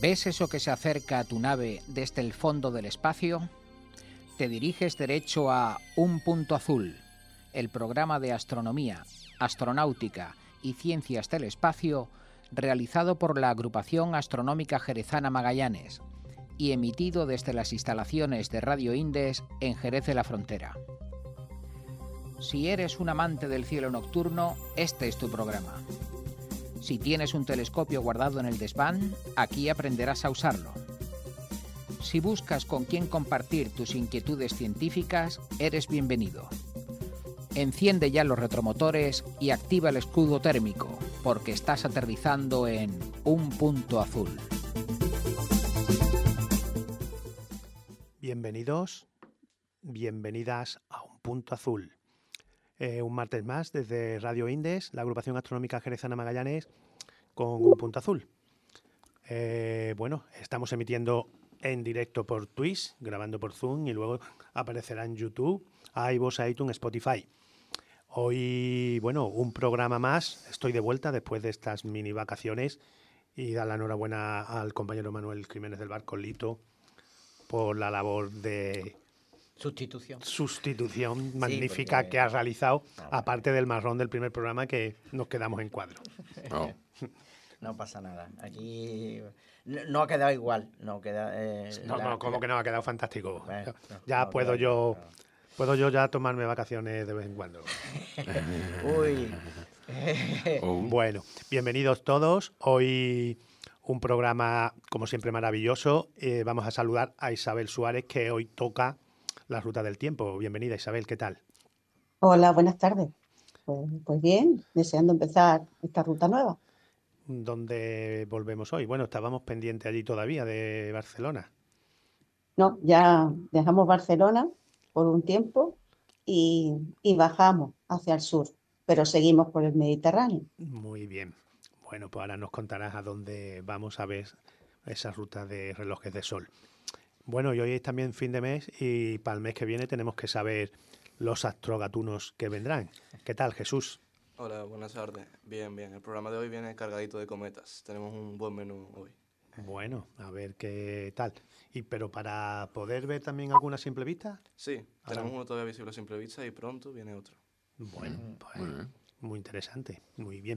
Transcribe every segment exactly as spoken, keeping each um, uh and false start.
¿Ves eso que se acerca a tu nave desde el fondo del espacio? Te diriges derecho a Un Punto Azul, el programa de astronomía, astronáutica y ciencias del espacio realizado por la Agrupación Astronómica Jerezana Magallanes y emitido desde las instalaciones de Radio Indes en Jerez de la Frontera. Si eres un amante del cielo nocturno, este es tu programa. Si tienes un telescopio guardado en el desván, aquí aprenderás a usarlo. Si buscas con quién compartir tus inquietudes científicas, eres bienvenido. Enciende ya los retromotores y activa el escudo térmico, porque estás aterrizando en Un Punto Azul. Bienvenidos, bienvenidas a Un Punto Azul. Eh, un martes más desde Radio Indes, la Agrupación Astronómica Jerezana Magallanes, con Un Punto Azul. Eh, bueno, estamos emitiendo en directo por Twitch, grabando por Zoom y luego aparecerá en YouTube, iVoox, iTunes, Spotify. Hoy, bueno, un programa más. Estoy de vuelta después de estas mini vacaciones y dar la enhorabuena al compañero Manuel Jiménez del Barco Lito por la labor de Sustitución. Sustitución magnífica porque... que has realizado, aparte del marrón del primer programa que nos quedamos en cuadro. No, no pasa nada. Aquí no, no ha quedado igual. No, queda, eh, no, la... no, como que no, ha quedado fantástico. Bueno, no, ya no puedo yo, igual, no. puedo yo ya tomarme vacaciones de vez en cuando. Uy. Bueno, bienvenidos todos. Hoy un programa, como siempre, maravilloso. Eh, vamos a saludar a Isabel Suárez, que hoy toca la ruta del tiempo. Bienvenida, Isabel, ¿qué tal? Hola, buenas tardes. Pues, pues bien, deseando empezar esta ruta nueva. ¿Dónde volvemos hoy? Bueno, estábamos pendientes allí todavía de Barcelona. No, ya dejamos Barcelona por un tiempo y, y bajamos hacia el sur, pero seguimos por el Mediterráneo. Muy bien. Bueno, pues ahora nos contarás a dónde vamos a ver esa ruta de relojes de sol. Bueno, y hoy es también fin de mes y para el mes que viene tenemos que saber los astrogatunos que vendrán. ¿Qué tal, Jesús? Hola, buenas tardes. Bien, bien. El programa de hoy viene cargadito de cometas. Tenemos un buen menú hoy. Bueno, a ver qué tal. Y pero para poder ver también alguna simple vista. Sí, Ahora... tenemos uno todavía visible a simple vista y pronto viene otro. Bueno, pues muy, muy interesante, muy bien.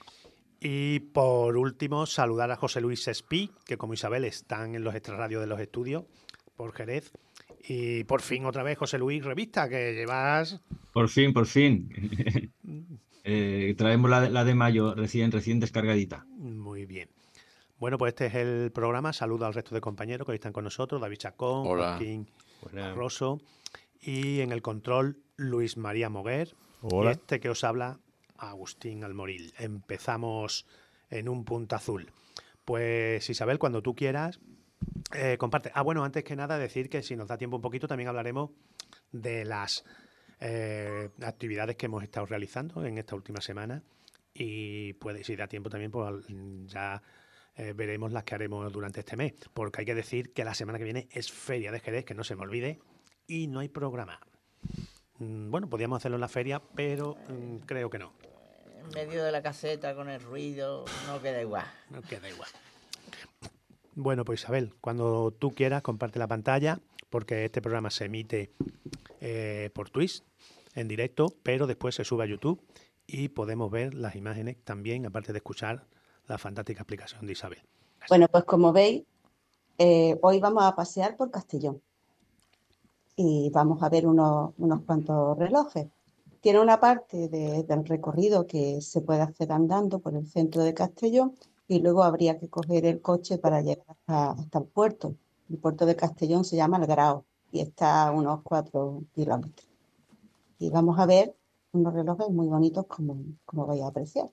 Y por último, saludar a José Luis Espí, que como Isabel están en los extrarradios de los estudios por Jerez. Y por fin otra vez, José Luis, revista, que llevas... Por fin, por fin. eh, traemos la, la de mayo recién, recién descargadita. Muy bien. Bueno, pues este es el programa. Saludo al resto de compañeros que hoy están con nosotros. David Chacón, Hola. Joaquín Hola. Rosso. Y en el control, Luis María Moguer. Hola. Y este que os habla, Agustín Almoril. Empezamos en Un Punto Azul. Pues Isabel, cuando tú quieras, eh, comparte. Ah, bueno, antes que nada decir que si nos da tiempo un poquito también hablaremos de las eh, actividades que hemos estado realizando en esta última semana y puede, si da tiempo también, pues ya eh, veremos las que haremos durante este mes, porque hay que decir que la semana que viene es Feria de Jerez, que no se me olvide, y no hay programa. Bueno, podríamos hacerlo en la feria, pero mmm, creo que no. En medio de la caseta con el ruido, no queda igual. No queda igual. Bueno, pues Isabel, cuando tú quieras, comparte la pantalla, porque este programa se emite eh, por Twitch en directo, pero después se sube a YouTube y podemos ver las imágenes también, aparte de escuchar la fantástica explicación de Isabel. Así. Bueno, pues como veis, eh, hoy vamos a pasear por Castellón. Y vamos a ver unos, unos cuantos relojes. Tiene una parte de, del recorrido que se puede hacer andando por el centro de Castellón y luego habría que coger el coche para llegar hasta, hasta el puerto. El puerto de Castellón se llama El Grao y está a unos cuatro kilómetros. Y vamos a ver unos relojes muy bonitos como, como vais a apreciar.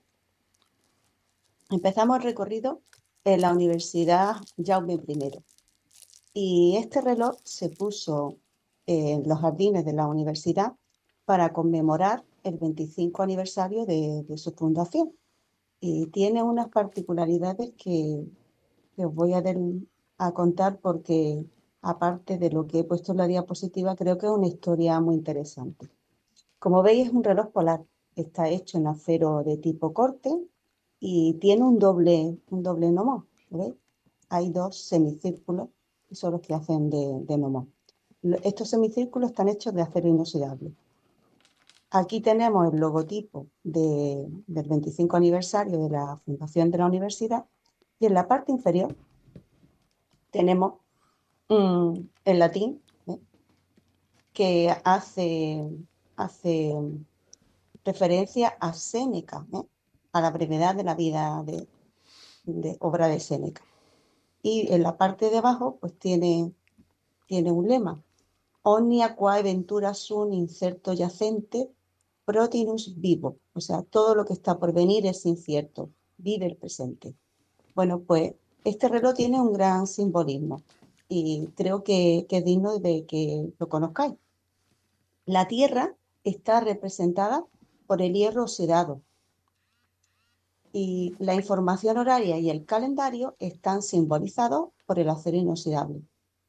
Empezamos el recorrido en la Universidad Jaume primero. Y este reloj se puso en los jardines de la universidad para conmemorar el veinticinco aniversario de, de su fundación. Y tiene unas particularidades que, que os voy a, dar, a contar porque, aparte de lo que he puesto en la diapositiva, creo que es una historia muy interesante. Como veis, es un reloj polar. Está hecho en acero de tipo corte y tiene un doble, un doble gnomón, ¿veis? hay dos semicírculos que son los que hacen de, de gnomos. Estos semicírculos están hechos de acero inoxidable. Aquí tenemos el logotipo de, del veinticinco aniversario de la fundación de la universidad y en la parte inferior tenemos mm, en latín, ¿eh? que hace, hace referencia a Séneca, ¿eh? a la brevedad de la vida de, de obra de Séneca. Y en la parte de abajo pues tiene, tiene un lema: Omnia quae ventura sunt incerto yacente, protinus vivo. O sea, todo lo que está por venir es incierto, vive el presente. Bueno, pues este reloj tiene un gran simbolismo y creo que, que es digno de que lo conozcáis. La Tierra está representada por el hierro oxidado y la información horaria y el calendario están simbolizados por el acero inoxidable.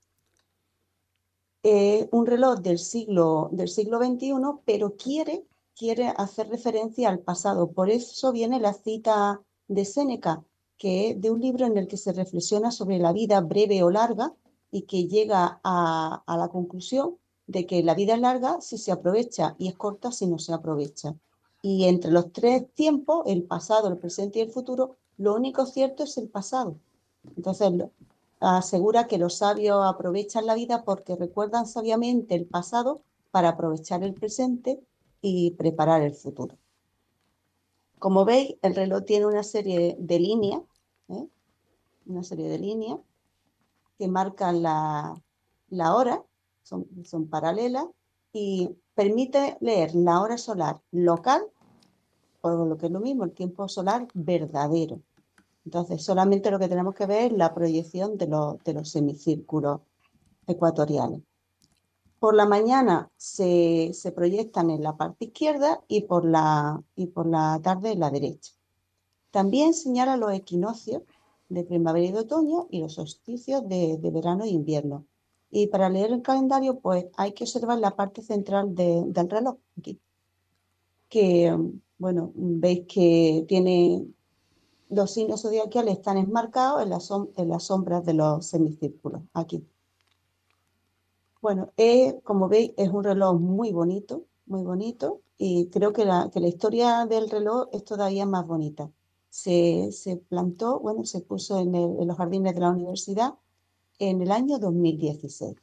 Eh, un reloj del siglo, del siglo veintiuno, pero quiere, quiere hacer referencia al pasado. Por eso viene la cita de Séneca, que es de un libro en el que se reflexiona sobre la vida breve o larga y que llega a, a la conclusión de que la vida es larga si se aprovecha y es corta si no se aprovecha. Y entre los tres tiempos, el pasado, el presente y el futuro, lo único cierto es el pasado. Entonces, asegura que los sabios aprovechan la vida porque recuerdan sabiamente el pasado para aprovechar el presente y preparar el futuro. Como veis, el reloj tiene una serie de líneas, ¿eh? una serie de líneas que marcan la, la hora, son, son paralelas, y permite leer la hora solar local, o lo que es lo mismo, el tiempo solar verdadero. Entonces, solamente lo que tenemos que ver es la proyección de los, de los semicírculos ecuatoriales. Por la mañana se, se proyectan en la parte izquierda y por la, y por la tarde en la derecha. También señala los equinoccios de primavera y de otoño y los solsticios de, de verano e invierno. Y para leer el calendario, pues hay que observar la parte central de, del reloj, aquí. Que, bueno, veis que tiene... Los signos zodiacales están enmarcados en las, som en las sombras de los semicírculos, aquí. Bueno, es, como veis, es un reloj muy bonito, muy bonito, y creo que la, que la historia del reloj es todavía más bonita. Se, se plantó, bueno, se puso en, el, en los jardines de la universidad en el año dos mil dieciséis.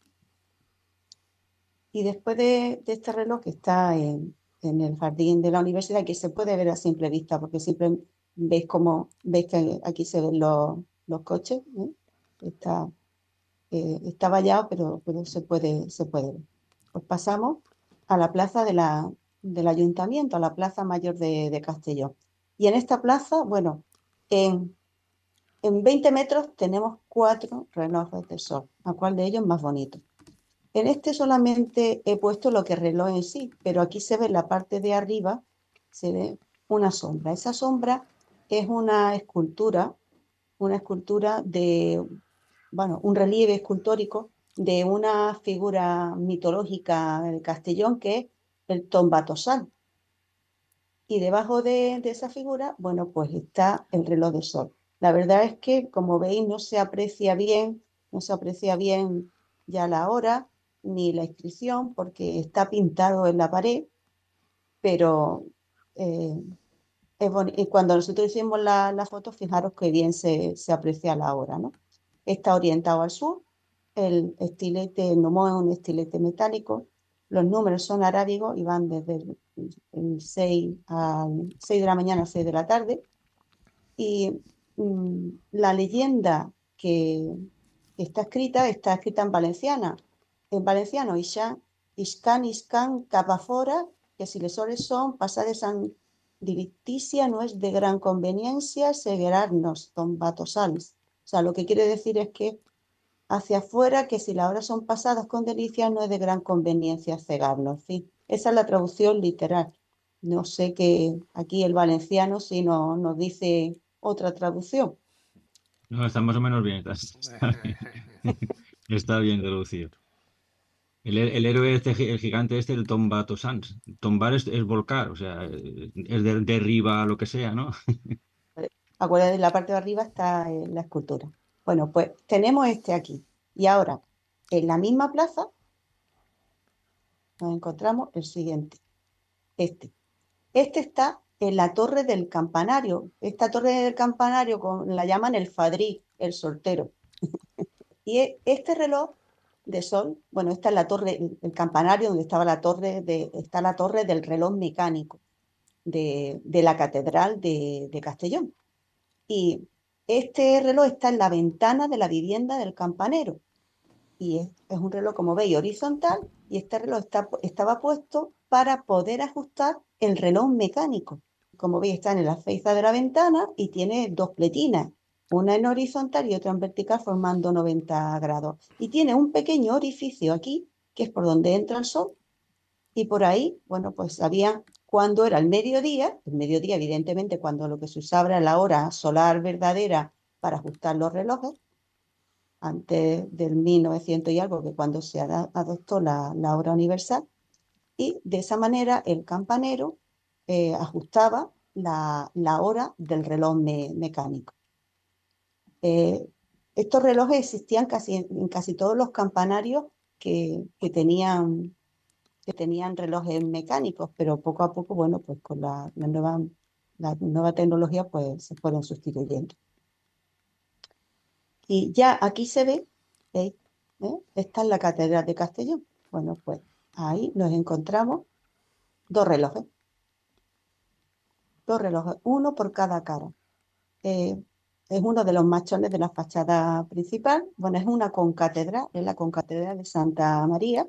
Y después de, de este reloj que está en, en el jardín de la universidad, que se puede ver a simple vista, porque siempre veis como veis que aquí se ven los, los coches, ¿eh? está, eh, está vallado, pero, pero se, puede, se puede ver. Pues pasamos a la plaza de la, del ayuntamiento, a la plaza mayor de, de Castellón. Y en esta plaza, bueno, en, en veinte metros tenemos cuatro relojes de sol. ¿A cuál de ellos es más bonito? En este solamente he puesto lo que es reloj en sí, pero aquí se ve en la parte de arriba, se ve una sombra. Esa sombra es una escultura, una escultura de, bueno, un relieve escultórico de una figura mitológica del Castellón que es el Tombatosal. Y debajo de, de esa figura, bueno, pues está el reloj de sol. La verdad es que, como veis, no se aprecia bien, no se aprecia bien ya la hora ni la inscripción porque está pintado en la pared, pero eh, es y cuando nosotros hicimos la, la foto, fijaros que bien se, se aprecia la hora, ¿no? Está orientado al sur, el estilete, el gnomó es un estilete metálico, los números son arábigos y van desde el, el seis, al seis de la mañana a seis de la tarde, y mmm, la leyenda que está escrita, está escrita en valenciana, en valenciano, Ishan, Iscan, Iscan, Capafora, que si les soles son, pasades san directicia, no es de gran conveniencia, seguerarnos, tombatosals. O sea, lo que quiere decir es que hacia afuera, que si las horas son pasadas con delicia, no es de gran conveniencia cegarnos. En fin, esa es la traducción literal. No sé que aquí el valenciano si no, nos dice otra traducción. No, está más o menos bien. Está, está bien, está bien traducido. El, el héroe este, el gigante este, el Tombato Sans. Tombar es, es volcar, o sea, es de, derriba lo que sea, ¿no? Acuérdate, en la parte de arriba está eh, la escultura. Bueno, pues tenemos este aquí. Y ahora, en la misma plaza, nos encontramos el siguiente, este. Este está en la torre del campanario. Esta torre del campanario con, la llaman el Fadrí, el soltero. Y este reloj de sol, bueno, esta es la torre, el, el campanario donde estaba la torre, de, está la torre del reloj mecánico de, de la catedral de, de Castellón. Y este reloj está en la ventana de la vivienda del campanero. Y es, es un reloj, como veis, horizontal, y este reloj está, estaba puesto para poder ajustar el reloj mecánico. Como veis, está en la feiza de la ventana y tiene dos pletinas, una en horizontal y otra en vertical, formando noventa grados. Y tiene un pequeño orificio aquí, que es por donde entra el sol, y por ahí, bueno, pues sabían cuándo era el mediodía, el mediodía evidentemente cuando lo que se usaba era la hora solar verdadera para ajustar los relojes, antes del mil novecientos y algo, que cuando se adoptó la, la hora universal, y de esa manera el campanero eh, ajustaba la, la, hora del reloj me, mecánico. Eh, estos relojes existían casi en, en casi todos los campanarios que, que, tenían, que tenían relojes mecánicos, pero poco a poco, bueno, pues con la, la, nueva, la nueva tecnología pues se fueron sustituyendo. Y ya aquí se ve, ¿veis? ¿Eh? Esta es la Catedral de Castellón. Bueno, pues ahí nos encontramos dos relojes. Dos relojes, uno por cada cara. Eh, es uno de los machones de la fachada principal. Bueno, es una concatedral, es la concatedral de Santa María.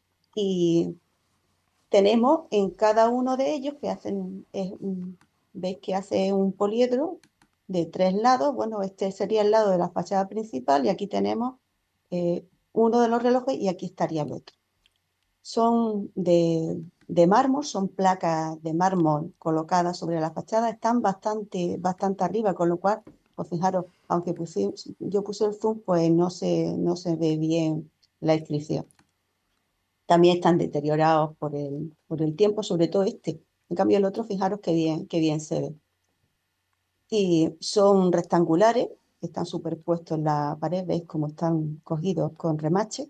Y tenemos en cada uno de ellos que hacen, es, veis que hace un poliedro de tres lados. Bueno, este sería el lado de la fachada principal y aquí tenemos eh, uno de los relojes y aquí estaría el otro. Son de, de mármol, son placas de mármol colocadas sobre la fachada, están bastante, bastante arriba, con lo cual, pues fijaros, aunque puse, yo puse el zoom, pues no se, no se ve bien la inscripción. También están deteriorados por el, por el tiempo, sobre todo este. En cambio el otro, fijaros qué bien, qué bien se ve. Y son rectangulares, están superpuestos en la pared, veis cómo están cogidos con remache.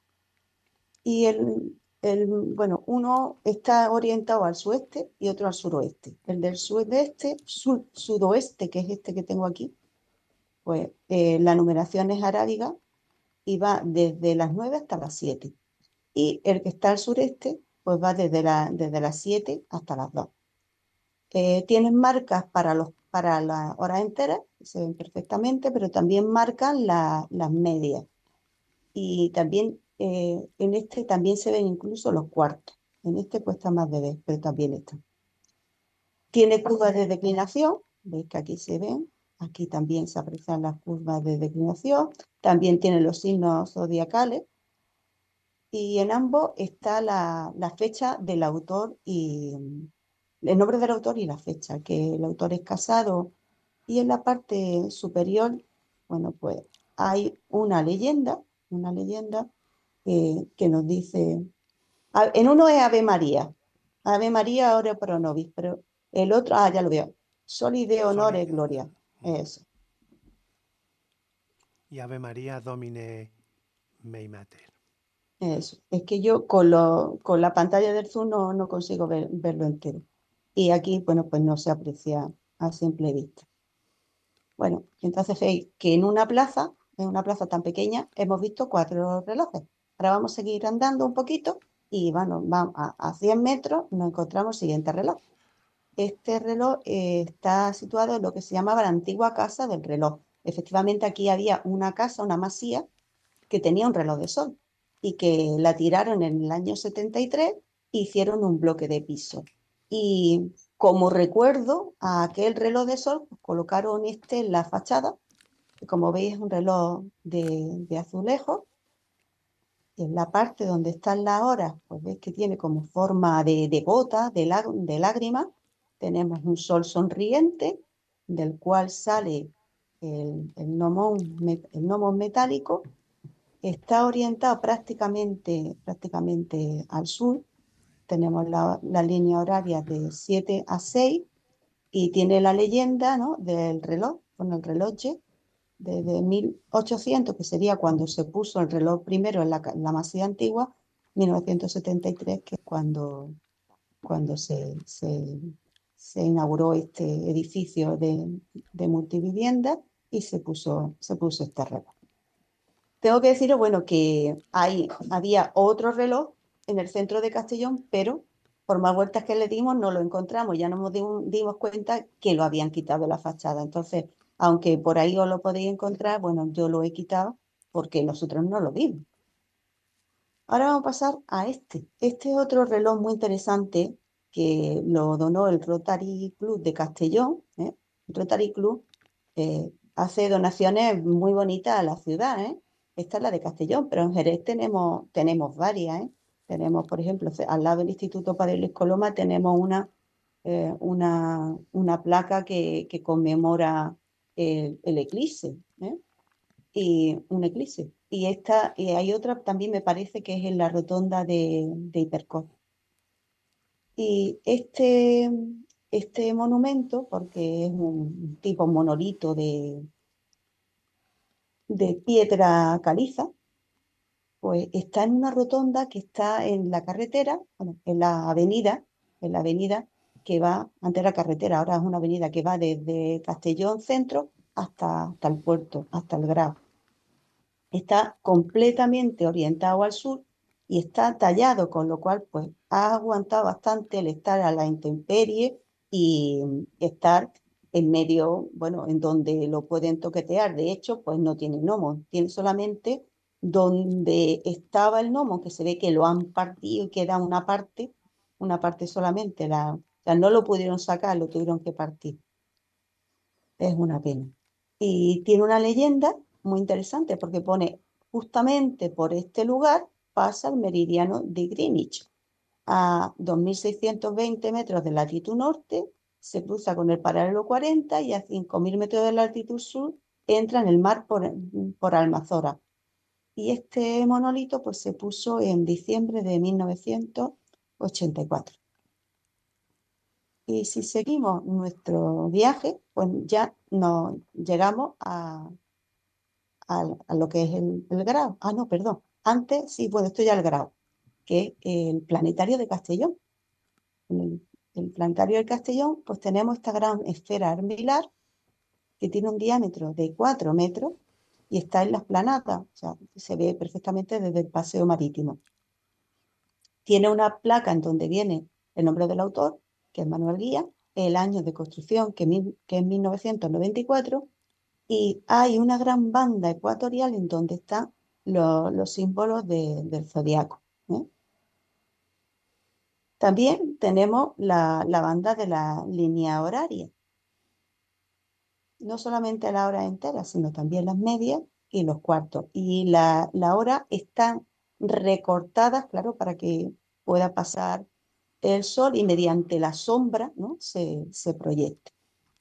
Y el, el, bueno, uno está orientado al sueste y otro al suroeste. El del sudeste, sud, sudoeste, que es este que tengo aquí, pues eh, la numeración es arábiga y va desde las nueve hasta las siete. Y el que está al sureste, pues va desde, la, desde las siete hasta las dos. Eh, tienen marcas para, los, para las horas enteras, que se ven perfectamente, pero también marcan la, las medias. Y también eh, en este también se ven incluso los cuartos. En este cuesta más de ver, pero también está. Tiene curvas de declinación, veis que aquí se ven. Aquí también se aprecian las curvas de declinación. También tiene los signos zodiacales. Y en ambos está la, la fecha del autor y el nombre del autor y la fecha, que el autor es Casado. Y en la parte superior, bueno, pues hay una leyenda, una leyenda que, que nos dice, en uno es Ave María, Ave María ora pro nobis, pero el otro, ah, ya lo veo, Soli Deo honore gloria, eso. Y Ave María Domine mei mater. Eso, es que yo con, lo, con la pantalla del Zoom no, no consigo ver, verlo entero. Y aquí, bueno, pues no se aprecia a simple vista. Bueno, entonces veis que en una plaza, en una plaza tan pequeña, hemos visto cuatro relojes. Ahora vamos a seguir andando un poquito y bueno, vamos a, a cien metros nos encontramos el siguiente reloj. Este reloj eh, está situado en lo que se llamaba la antigua casa del reloj. Efectivamente, aquí había una casa, una masía, que tenía un reloj de sol y que la tiraron en el año setenta y tres e hicieron un bloque de piso. Y como recuerdo a aquel reloj de sol, pues colocaron este en la fachada, que como veis es un reloj de, de azulejo. En la parte donde están las horas, pues veis que tiene como forma de, de gota, de, lá, de lágrima. Tenemos un sol sonriente, del cual sale el, el, gnomón, el gnomón metálico. Está orientado prácticamente, prácticamente al sur. Tenemos la, la línea horaria de siete a seis y tiene la leyenda, ¿no?, del reloj, con el reloj. desde mil ochocientos, que sería cuando se puso el reloj primero en la, en la Masía antigua, mil novecientos setenta y tres, que es cuando, cuando se, se, se inauguró este edificio de, de multivivienda y se puso, se puso este reloj. Tengo que deciros, bueno, que hay, había otro reloj en el centro de Castellón, pero por más vueltas que le dimos no lo encontramos. Ya nos dimos, dimos cuenta que lo habían quitado de la fachada. Entonces, aunque por ahí os lo podéis encontrar, bueno, yo lo he quitado porque nosotros no lo vimos. Ahora vamos a pasar a este. Este es otro reloj muy interesante que lo donó el Rotary Club de Castellón. ¿eh? El Rotary Club eh, hace donaciones muy bonitas a la ciudad, ¿eh? Esta es la de Castellón, pero en Jerez tenemos, tenemos varias, ¿eh? Tenemos, por ejemplo, al lado del Instituto Padre Luis Coloma tenemos una, eh, una, una placa que, que conmemora el, el eclipse, ¿eh? Y un eclipse. Y esta, y hay otra también me parece que es en la rotonda de, de Hipercor. Y este, este monumento, porque es un tipo monolito de, de piedra caliza, pues está en una rotonda que está en la carretera, bueno, en la avenida, en la avenida que va, antes era carretera, ahora es una avenida que va desde Castellón Centro hasta, hasta el puerto, hasta el Grao. Está completamente orientado al sur y está tallado, con lo cual pues ha aguantado bastante el estar a la intemperie y estar en medio, bueno, en donde lo pueden toquetear. De hecho, pues no tiene gnomo, tiene solamente donde estaba el gnomo, que se ve que lo han partido y queda una parte, una parte solamente, la, o sea, no lo pudieron sacar, lo tuvieron que partir. Es una pena. Y tiene una leyenda muy interesante porque pone justamente por este lugar pasa el meridiano de Greenwich. A dos mil seiscientos veinte metros de latitud norte se cruza con el paralelo cuarenta y a cinco mil metros de latitud sur entra en el mar por, por Almazora. Y este monolito pues se puso en diciembre de mil novecientos ochenta y cuatro. Y si seguimos nuestro viaje, pues ya nos llegamos a, a, a lo que es el, el Grao. Ah, no, perdón. Antes, sí, bueno, esto ya es el Grao, que es el planetario de Castellón. En el, el planetario de Castellón, pues tenemos esta gran esfera armilar que tiene un diámetro de cuatro metros y está en la explanada, o sea, se ve perfectamente desde el paseo marítimo. Tiene una placa en donde viene el nombre del autor, que es Manuel Guía, el año de construcción, que, que es mil novecientos noventa y cuatro, y hay una gran banda ecuatorial en donde están lo, los símbolos de, del zodiaco. ¿eh? También tenemos la, la banda de la línea horaria. No solamente la hora entera, sino también las medias y los cuartos. Y la, la hora están recortadas, claro, para que pueda pasar el sol y mediante la sombra, ¿no? se, se proyecta.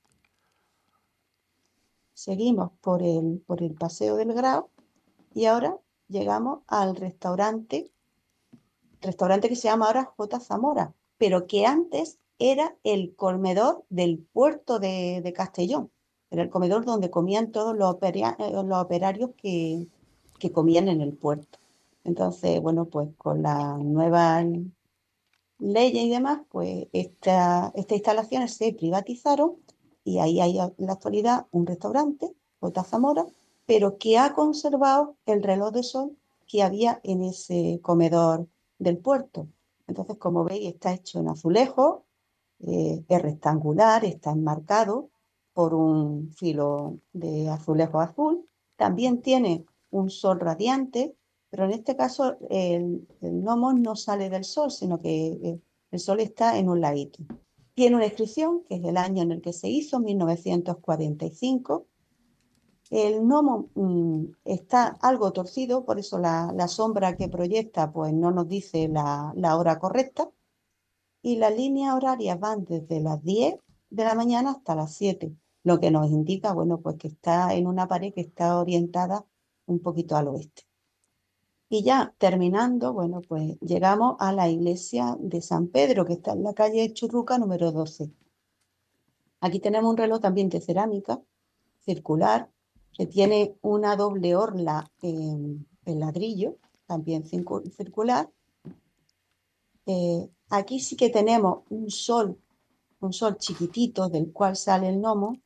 Seguimos por el, por el Paseo del Grao y ahora llegamos al restaurante, restaurante que se llama ahora J. Zamora, pero que antes era el comedor del puerto de, de Castellón. Era el comedor donde comían todos los, operia, los operarios que, que comían en el puerto. Entonces, bueno, pues con la nueva leyes y demás, pues esta, estas instalaciones se privatizaron y ahí hay en la actualidad un restaurante, J. Zamora, pero que ha conservado el reloj de sol que había en ese comedor del puerto. Entonces, como veis, está hecho en azulejo, eh, es rectangular, está enmarcado por un filo de azulejo azul. También tiene un sol radiante, pero en este caso el, el gnomo no sale del sol, sino que el sol está en un ladito. Tiene una inscripción, que es el año en el que se hizo, mil novecientos cuarenta y cinco. El gnomo mmm, está algo torcido, por eso la, la sombra que proyecta pues, no nos dice la, la hora correcta. Y las líneas horarias van desde las diez de la mañana hasta las siete, lo que nos indica, bueno, pues que está en una pared que está orientada un poquito al oeste. Y ya terminando, bueno, pues llegamos a la iglesia de San Pedro, que está en la calle Churruca número doce. Aquí tenemos un reloj también de cerámica, circular, que tiene una doble orla en, en ladrillo, también circular. Eh, aquí sí que tenemos un sol, un sol chiquitito del cual sale el gnomo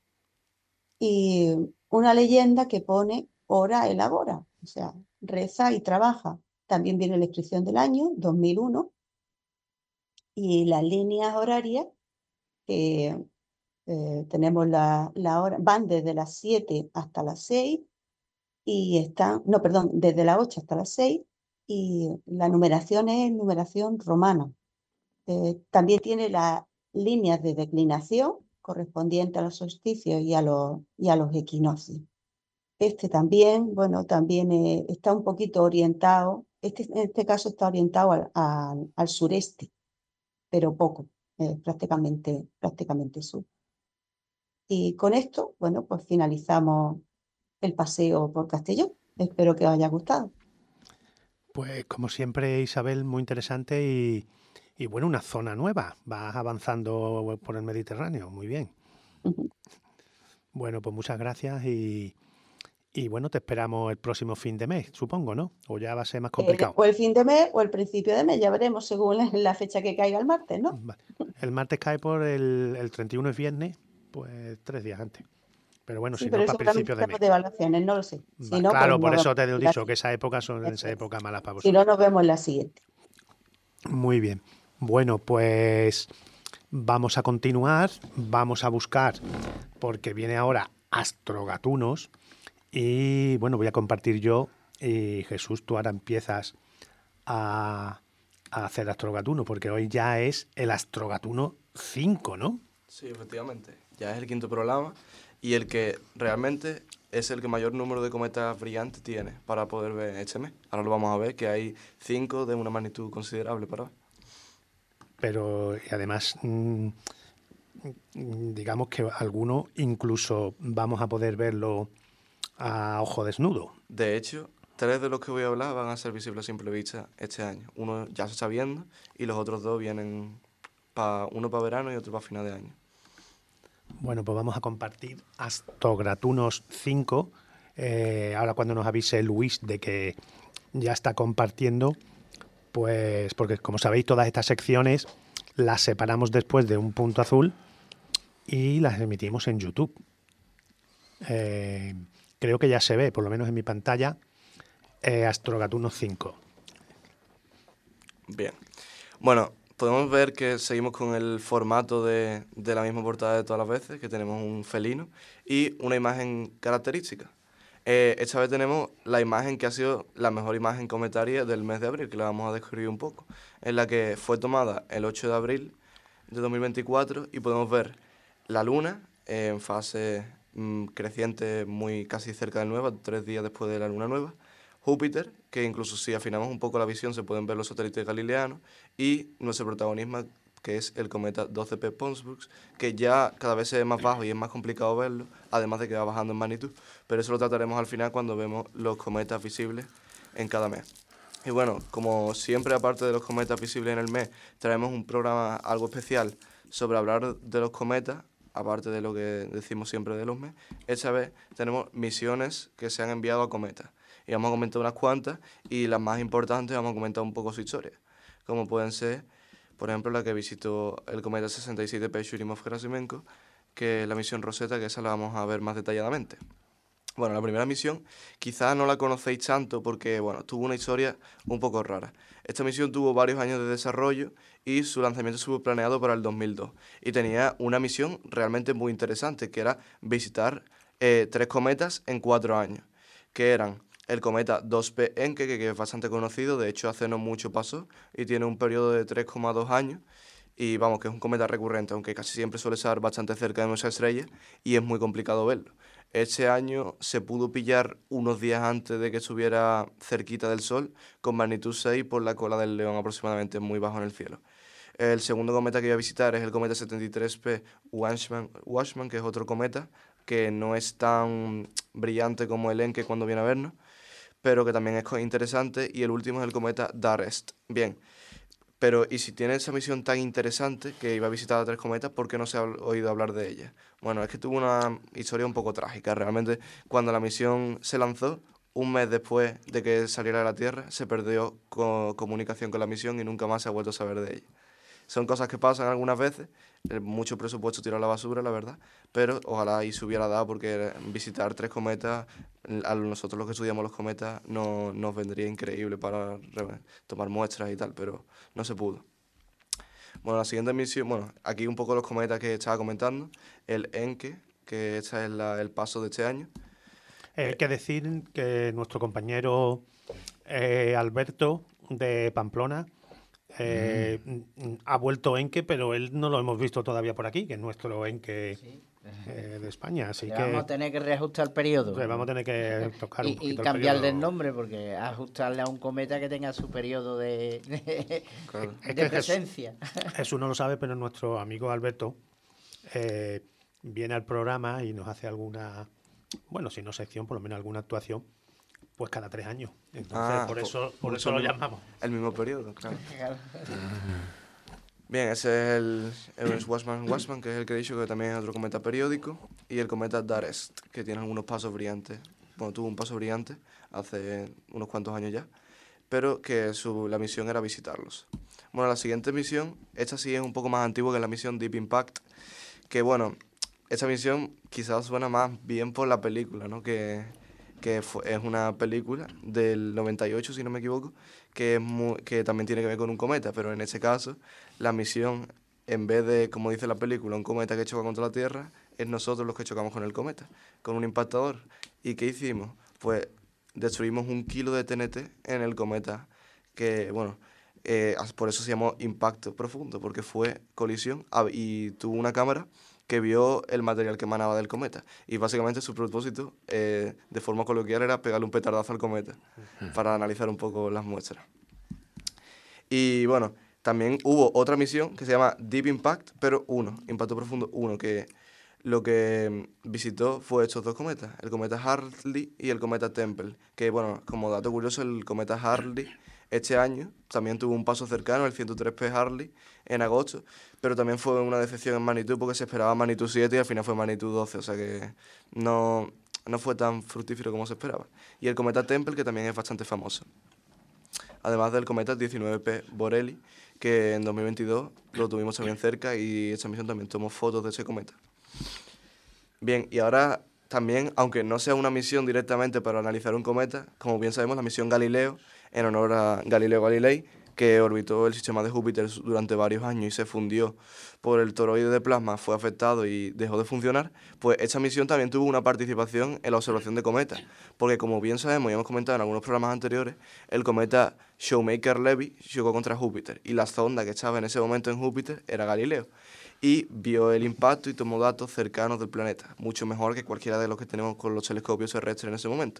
y una leyenda que pone ora elabora, o sea, reza y trabaja. También viene la inscripción del año, dos mil uno, y las líneas horarias que eh, tenemos la, la hora, van desde las siete hasta las seis y están, no, perdón, desde las ocho hasta las seis y la numeración es numeración romana. Eh, también tiene las líneas de declinación correspondientes a los solsticios y a los, y a los equinoccios. Este también, bueno, también eh, está un poquito orientado, este, en este caso está orientado al, al, al sureste, pero poco, eh, prácticamente, prácticamente sur. Y con esto, bueno, pues finalizamos el paseo por Castellón. Espero que os haya gustado. Pues como siempre, Isabel, muy interesante y, y bueno, una zona nueva. Vas avanzando por el Mediterráneo, muy bien. Bueno, pues muchas gracias y, y bueno, te esperamos el próximo fin de mes, supongo, ¿no? O ya va a ser más complicado. Eh, o el fin de mes o el principio de mes, ya veremos según la, la fecha que caiga el martes, ¿no? Vale. El martes cae por el, el treinta y uno es viernes, pues tres días antes. Pero bueno, Sí, si pero no, para eso seguramente principios de estamos mes. de vacaciones, no lo sé. Si Va, no, claro, pues por nos eso te he vemos la dicho que esa siguiente. época son Eso esa es. época malas para Si no, vosotros. nos vemos la siguiente. Muy bien. Bueno, pues vamos a continuar, vamos a buscar, porque viene ahora Astrogatunos y bueno, voy a compartir yo y Jesús, tú ahora empiezas a, a hacer Astrogatuno, porque hoy ya es el Astrogatuno cinco, ¿no? Sí, efectivamente. Ya es el quinto programa y el que realmente es el que mayor número de cometas brillantes tiene para poder ver este mes. Ahora lo vamos a ver, que hay cinco de una magnitud considerable para ver. Pero y además, mmm, digamos que alguno incluso vamos a poder verlo a ojo desnudo. De hecho, tres de los que voy a hablar van a ser visibles a simple vista este año. Uno ya se está viendo y los otros dos vienen, pa, uno para verano y otro para final de año. Bueno, pues vamos a compartir Astrogatunos cinco. Eh, ahora cuando nos avise Luis de que ya está compartiendo, pues porque como sabéis todas estas secciones las separamos después de un punto azul y las emitimos en YouTube. Eh, creo que ya se ve, por lo menos en mi pantalla, eh, Astrogatunos cinco. Bien. Bueno, podemos ver que seguimos con el formato de, de la misma portada de todas las veces, que tenemos un felino y una imagen característica. Eh, esta vez tenemos la imagen que ha sido la mejor imagen cometaria del mes de abril, que la vamos a describir un poco, en la que fue tomada el ocho de abril de dos mil veinticuatro y podemos ver la luna eh, en fase mmm, creciente muy casi cerca de nueva, tres días después de la luna nueva, Júpiter, que incluso si afinamos un poco la visión se pueden ver los satélites galileanos, y nuestro protagonista, que es el cometa doce P Ponsonby, que ya cada vez se ve más bajo y es más complicado verlo, además de que va bajando en magnitud, pero eso lo trataremos al final cuando vemos los cometas visibles en cada mes. Y bueno, como siempre, aparte de los cometas visibles en el mes, traemos un programa algo especial sobre hablar de los cometas, aparte de lo que decimos siempre de los meses. Esta vez tenemos misiones que se han enviado a cometas. Y vamos a comentar unas cuantas, y las más importantes vamos a comentar un poco su historia, como pueden ser, por ejemplo, la que visitó el cometa sesenta y siete P Churyumov-Gerasimenko, que es la misión Rosetta, que esa la vamos a ver más detalladamente. Bueno, la primera misión quizás no la conocéis tanto porque, bueno, tuvo una historia un poco rara. Esta misión tuvo varios años de desarrollo y su lanzamiento estuvo planeado para el dos mil dos. Y tenía una misión realmente muy interesante, que era visitar eh, tres cometas en cuatro años, que eran el cometa dos P Encke, que es bastante conocido, de hecho hace no mucho pasó, y tiene un periodo de tres coma dos años, y vamos, que es un cometa recurrente, aunque casi siempre suele estar bastante cerca de nuestra estrella, y es muy complicado verlo. Este año se pudo pillar unos días antes de que estuviera cerquita del Sol, con magnitud seis por la cola del León aproximadamente, muy bajo en el cielo. El segundo cometa que voy a visitar es el cometa setenta y tres P Watchman, Watchman, que es otro cometa que no es tan brillante como el Encke cuando viene a vernos, pero que también es interesante, y el último es el cometa DAREST. Bien, Pero, ¿y si tiene esa misión tan interesante que iba a visitar a tres cometas, por qué no se ha oído hablar de ella? Bueno, es que tuvo una historia un poco trágica. Realmente, cuando la misión se lanzó, un mes después de que saliera de la Tierra, se perdió co- comunicación con la misión y nunca más se ha vuelto a saber de ella. Son cosas que pasan algunas veces, eh, mucho presupuesto tirado a la basura, la verdad, pero ojalá y se hubiera dado porque visitar tres cometas, a nosotros los que estudiamos los cometas, no, nos vendría increíble para re- tomar muestras y tal, pero no se pudo. Bueno, la siguiente misión, bueno, aquí un poco los cometas que estaba comentando, el Encke, que este es la- el paso de este año. Eh, hay que decir que nuestro compañero eh, Alberto de Pamplona eh, mm, ha vuelto Enque, pero él no lo hemos visto todavía por aquí, que es nuestro Enque Sí. eh, de España. Así Le que vamos a tener que reajustar el periodo. pues, vamos a tener que tocar un Y, y poquito el cambiarle el periodo. nombre, porque ajustarle a un cometa que tenga su periodo de, de, Claro. Es de que Jesús, presencia. Jesús no lo sabe, pero nuestro amigo Alberto eh, viene al programa y nos hace alguna, bueno, si no sección, por lo menos alguna actuación, pues cada tres años. Entonces, Ah, por po- eso, por por eso eso lo mismo. llamamos. El mismo periodo, claro. Claro. Bien, ese es el Ernst Watchman Watchman, que es el que he dicho que también es otro cometa periódico, y el cometa Darest, que tiene algunos pasos brillantes. Bueno, tuvo un paso brillante hace unos cuantos años ya, pero que su, la misión era visitarlos. Bueno, la siguiente misión, esta sí es un poco más antigua que la misión Deep Impact, que bueno, esta misión quizás suena más bien por la película, ¿no? Que, que fue- es una película del noventa y ocho, si no me equivoco, que, es mu- que también tiene que ver con un cometa, pero en este caso la misión, en vez de, como dice la película, un cometa que choca contra la Tierra, es nosotros los que chocamos con el cometa, con un impactador. ¿Y qué hicimos? Pues destruimos un kilo de T N T en el cometa, que, bueno, eh, as- por eso se llamó impacto profundo, porque fue colisión ah, y tuvo una cámara que vio el material que emanaba del cometa. Y básicamente su propósito, eh, de forma coloquial, era pegarle un petardazo al cometa para analizar un poco las muestras. Y bueno, también hubo otra misión que se llama Deep Impact, pero uno, Impacto Profundo uno, que lo que mm, visitó fue estos dos cometas, el cometa Halley y el cometa Tempel, que bueno, como dato curioso, el cometa Halley este año también tuvo un paso cercano, el ciento tres P Halley, en agosto, pero también fue una decepción en magnitud porque se esperaba magnitud siete y al final fue magnitud doce, o sea que no, no fue tan fructífero como se esperaba. Y el cometa Tempel, que también es bastante famoso. Además del cometa diecinueve P Borelli, que en dos mil veintidós lo tuvimos también cerca y esta misión también tomó fotos de ese cometa. Bien, y ahora también, aunque no sea una misión directamente para analizar un cometa, como bien sabemos, la misión Galileo, en honor a Galileo Galilei, que orbitó el sistema de Júpiter durante varios años y se fundió por el toroide de plasma, fue afectado y dejó de funcionar, pues esta misión también tuvo una participación en la observación de cometas, porque como bien sabemos y hemos comentado en algunos programas anteriores, el cometa Shoemaker-Levy chocó contra Júpiter y la sonda que estaba en ese momento en Júpiter era Galileo y vio el impacto y tomó datos cercanos del planeta, mucho mejor que cualquiera de los que tenemos con los telescopios terrestres en ese momento.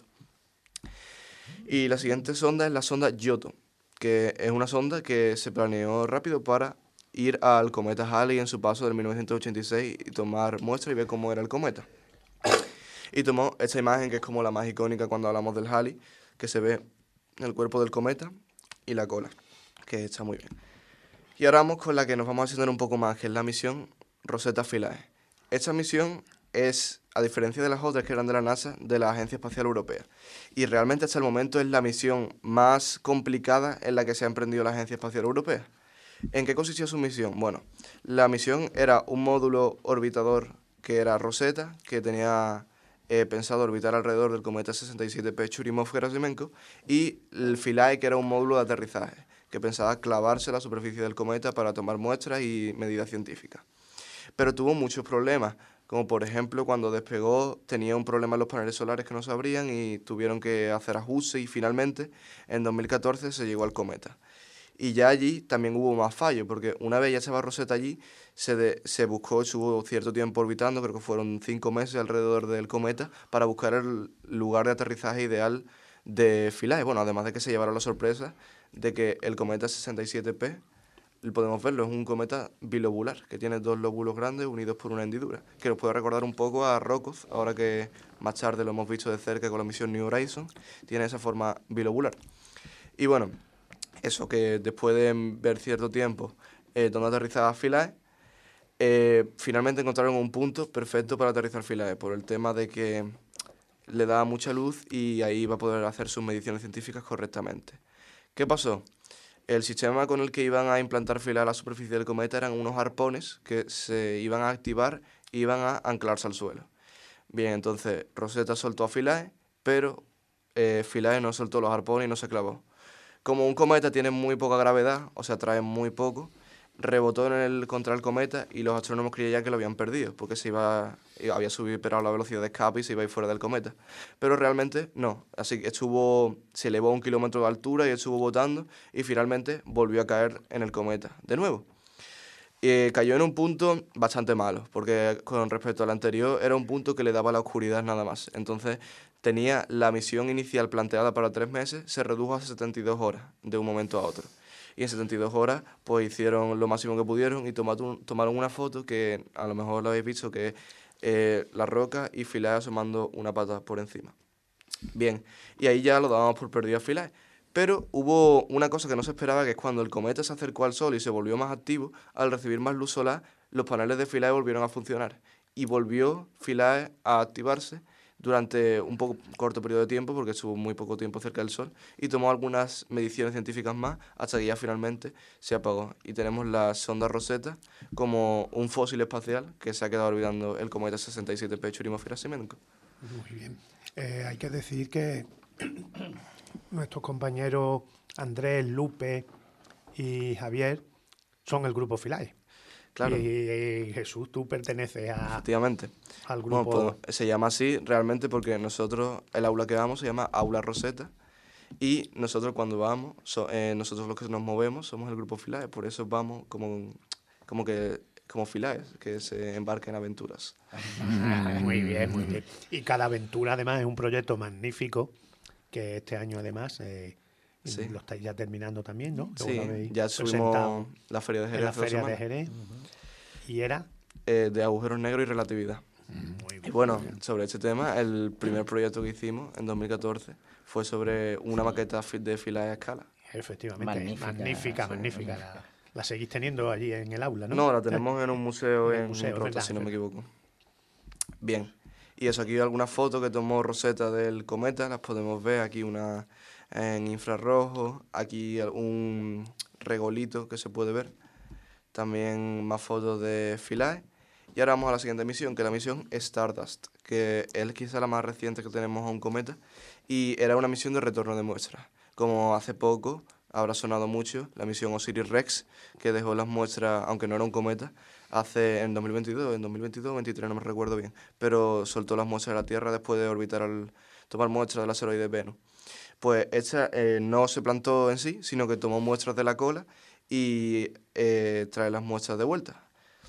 Y la siguiente sonda es la sonda Giotto, que es una sonda que se planeó rápido para ir al cometa Halley en su paso del mil novecientos ochenta y seis y tomar muestras y ver cómo era el cometa. Y tomó esta imagen que es como la más icónica cuando hablamos del Halley, que se ve el cuerpo del cometa y la cola, que está muy bien. Y ahora vamos con la que nos vamos a extender un poco más, que es la misión Rosetta Philae. Esta misión es, a diferencia de las otras que eran de la NASA, de la Agencia Espacial Europea. Y realmente hasta el momento es la misión más complicada en la que se ha emprendido la Agencia Espacial Europea. ¿En qué consistía su misión? Bueno, la misión era un módulo orbitador que era Rosetta, que tenía eh, pensado orbitar alrededor del cometa sesenta y siete P Churyumov-Gerasimenko, y el Philae, que era un módulo de aterrizaje, que pensaba clavarse a la superficie del cometa para tomar muestras y medidas científicas. Pero tuvo muchos problemas, como por ejemplo cuando despegó tenía un problema en los paneles solares que no se abrían y tuvieron que hacer ajustes y finalmente en dos mil catorce se llegó al cometa. Y ya allí también hubo más fallos, porque una vez ya estaba Rosetta allí, se, de, se buscó, estuvo cierto tiempo orbitando, creo que fueron cinco meses alrededor del cometa, para buscar el lugar de aterrizaje ideal de Philae. Bueno, además de que se llevara la sorpresa de que el cometa sesenta y siete P, podemos verlo, es un cometa bilobular, que tiene dos lóbulos grandes unidos por una hendidura, que nos puede recordar un poco a Rokoff, ahora que más tarde lo hemos visto de cerca con la misión New Horizons, tiene esa forma bilobular. Y bueno, eso, que después de ver cierto tiempo eh, donde aterrizaba Philae, eh, finalmente encontraron un punto perfecto para aterrizar Philae, por el tema de que le daba mucha luz y ahí iba a poder hacer sus mediciones científicas correctamente. ¿Qué pasó? El sistema con el que iban a implantar Philae a la superficie del cometa eran unos arpones que se iban a activar y iban a anclarse al suelo. Bien, entonces Rosetta soltó a Philae, pero eh, Philae no soltó los arpones y no se clavó. Como un cometa tiene muy poca gravedad, o sea, atrae muy poco, rebotó en el, contra el cometa y los astrónomos creían ya que lo habían perdido, porque se iba, había superado la velocidad de escape y se iba a ir fuera del cometa. Pero realmente no, así que estuvo, se elevó a un kilómetro de altura y estuvo botando y finalmente volvió a caer en el cometa de nuevo. Y cayó en un punto bastante malo, porque con respecto al anterior era un punto que le daba la oscuridad nada más. Entonces tenía la misión inicial planteada para tres meses, se redujo a setenta y dos horas de un momento a otro. Y en setenta y dos horas pues hicieron lo máximo que pudieron y tomaron, tomaron una foto que a lo mejor lo habéis visto, que es eh, la roca y Philae asomando una pata por encima. Bien, y ahí ya lo dábamos por perdido a Philae. Pero hubo una cosa que no se esperaba, que es cuando el cometa se acercó al Sol y se volvió más activo, al recibir más luz solar, los paneles de Philae volvieron a funcionar. Y volvió Philae a activarse durante un poco corto periodo de tiempo, porque estuvo muy poco tiempo cerca del Sol, y tomó algunas mediciones científicas más, hasta que ya finalmente se apagó. Y tenemos la sonda Rosetta como un fósil espacial que se ha quedado orbitando el cometa sesenta y siete P Churyumov-Gerasimenko. Muy bien. Eh, hay que decir que nuestros compañeros Andrés, Lupe y Javier son el grupo Philae. Claro. Y, y Jesús, tú perteneces a, Efectivamente. al grupo. Bueno, pues, se llama así realmente porque nosotros, el aula que vamos se llama Aula Rosetta, y nosotros cuando vamos, so, eh, nosotros los que nos movemos somos el grupo Philae, por eso vamos como, como que como Philae, que se embarca en aventuras. Muy bien, muy bien. Y cada aventura además es un proyecto magnífico, que este año además eh, sí. lo estáis ya terminando también, ¿no? Sí, ya subimos la Feria de Jerez. En la Feria de Jerez. Uh-huh. ¿Y era? Eh, de agujeros negros y relatividad. Muy bien, y bueno, sobre este tema, el primer proyecto que hicimos en dos mil catorce fue sobre una sí. maqueta de Philae a escala. Efectivamente, magnífica, magnífica. Sí, magnífica. La, la seguís teniendo allí en el aula, ¿no? No, la tenemos en un museo en, en museo, Rota, si no me equivoco. Bien. Y eso, aquí hay algunas fotos que tomó Rosetta del cometa, las podemos ver, aquí una en infrarrojo, aquí un regolito que se puede ver, también más fotos de Philae. Y ahora vamos a la siguiente misión, que es la misión Stardust, que es quizá la más reciente que tenemos a un cometa, y era una misión de retorno de muestras. Como hace poco habrá sonado mucho la misión Osiris-Rex, que dejó las muestras, aunque no era un cometa, hace en dos mil veintidós, en dos mil veintidós o dos mil veintitrés, no me recuerdo bien, pero soltó las muestras de la Tierra después de orbitar al tomar muestras del asteroide Venus. Pues esta eh, no se plantó en sí, sino que tomó muestras de la cola y eh, trae las muestras de vuelta.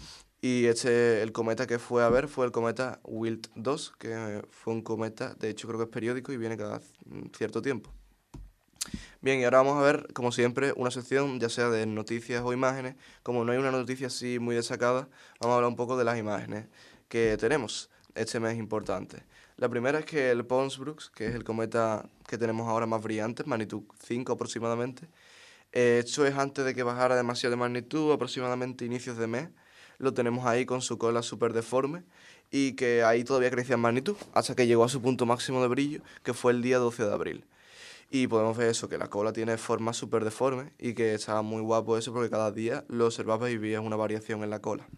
Y este, el cometa que fue a ver fue el cometa Wild dos, que fue un cometa, de hecho creo que es periódico y viene cada cierto tiempo. Bien, y ahora vamos a ver, como siempre, una sección ya sea de noticias o imágenes. Como no hay una noticia así muy destacada, vamos a hablar un poco de las imágenes que tenemos este mes importante. La primera es que el Pons Brooks, que es el cometa que tenemos ahora más brillante, magnitud cinco aproximadamente, eh, esto es antes de que bajara demasiado de magnitud, aproximadamente inicios de mes. Lo tenemos ahí con su cola súper deforme y que ahí todavía crecía en magnitud, hasta que llegó a su punto máximo de brillo, que fue el día doce de abril. Y podemos ver eso, que la cola tiene forma súper deforme y que está muy guapo eso porque cada día lo observabas y veías una variación en la cola.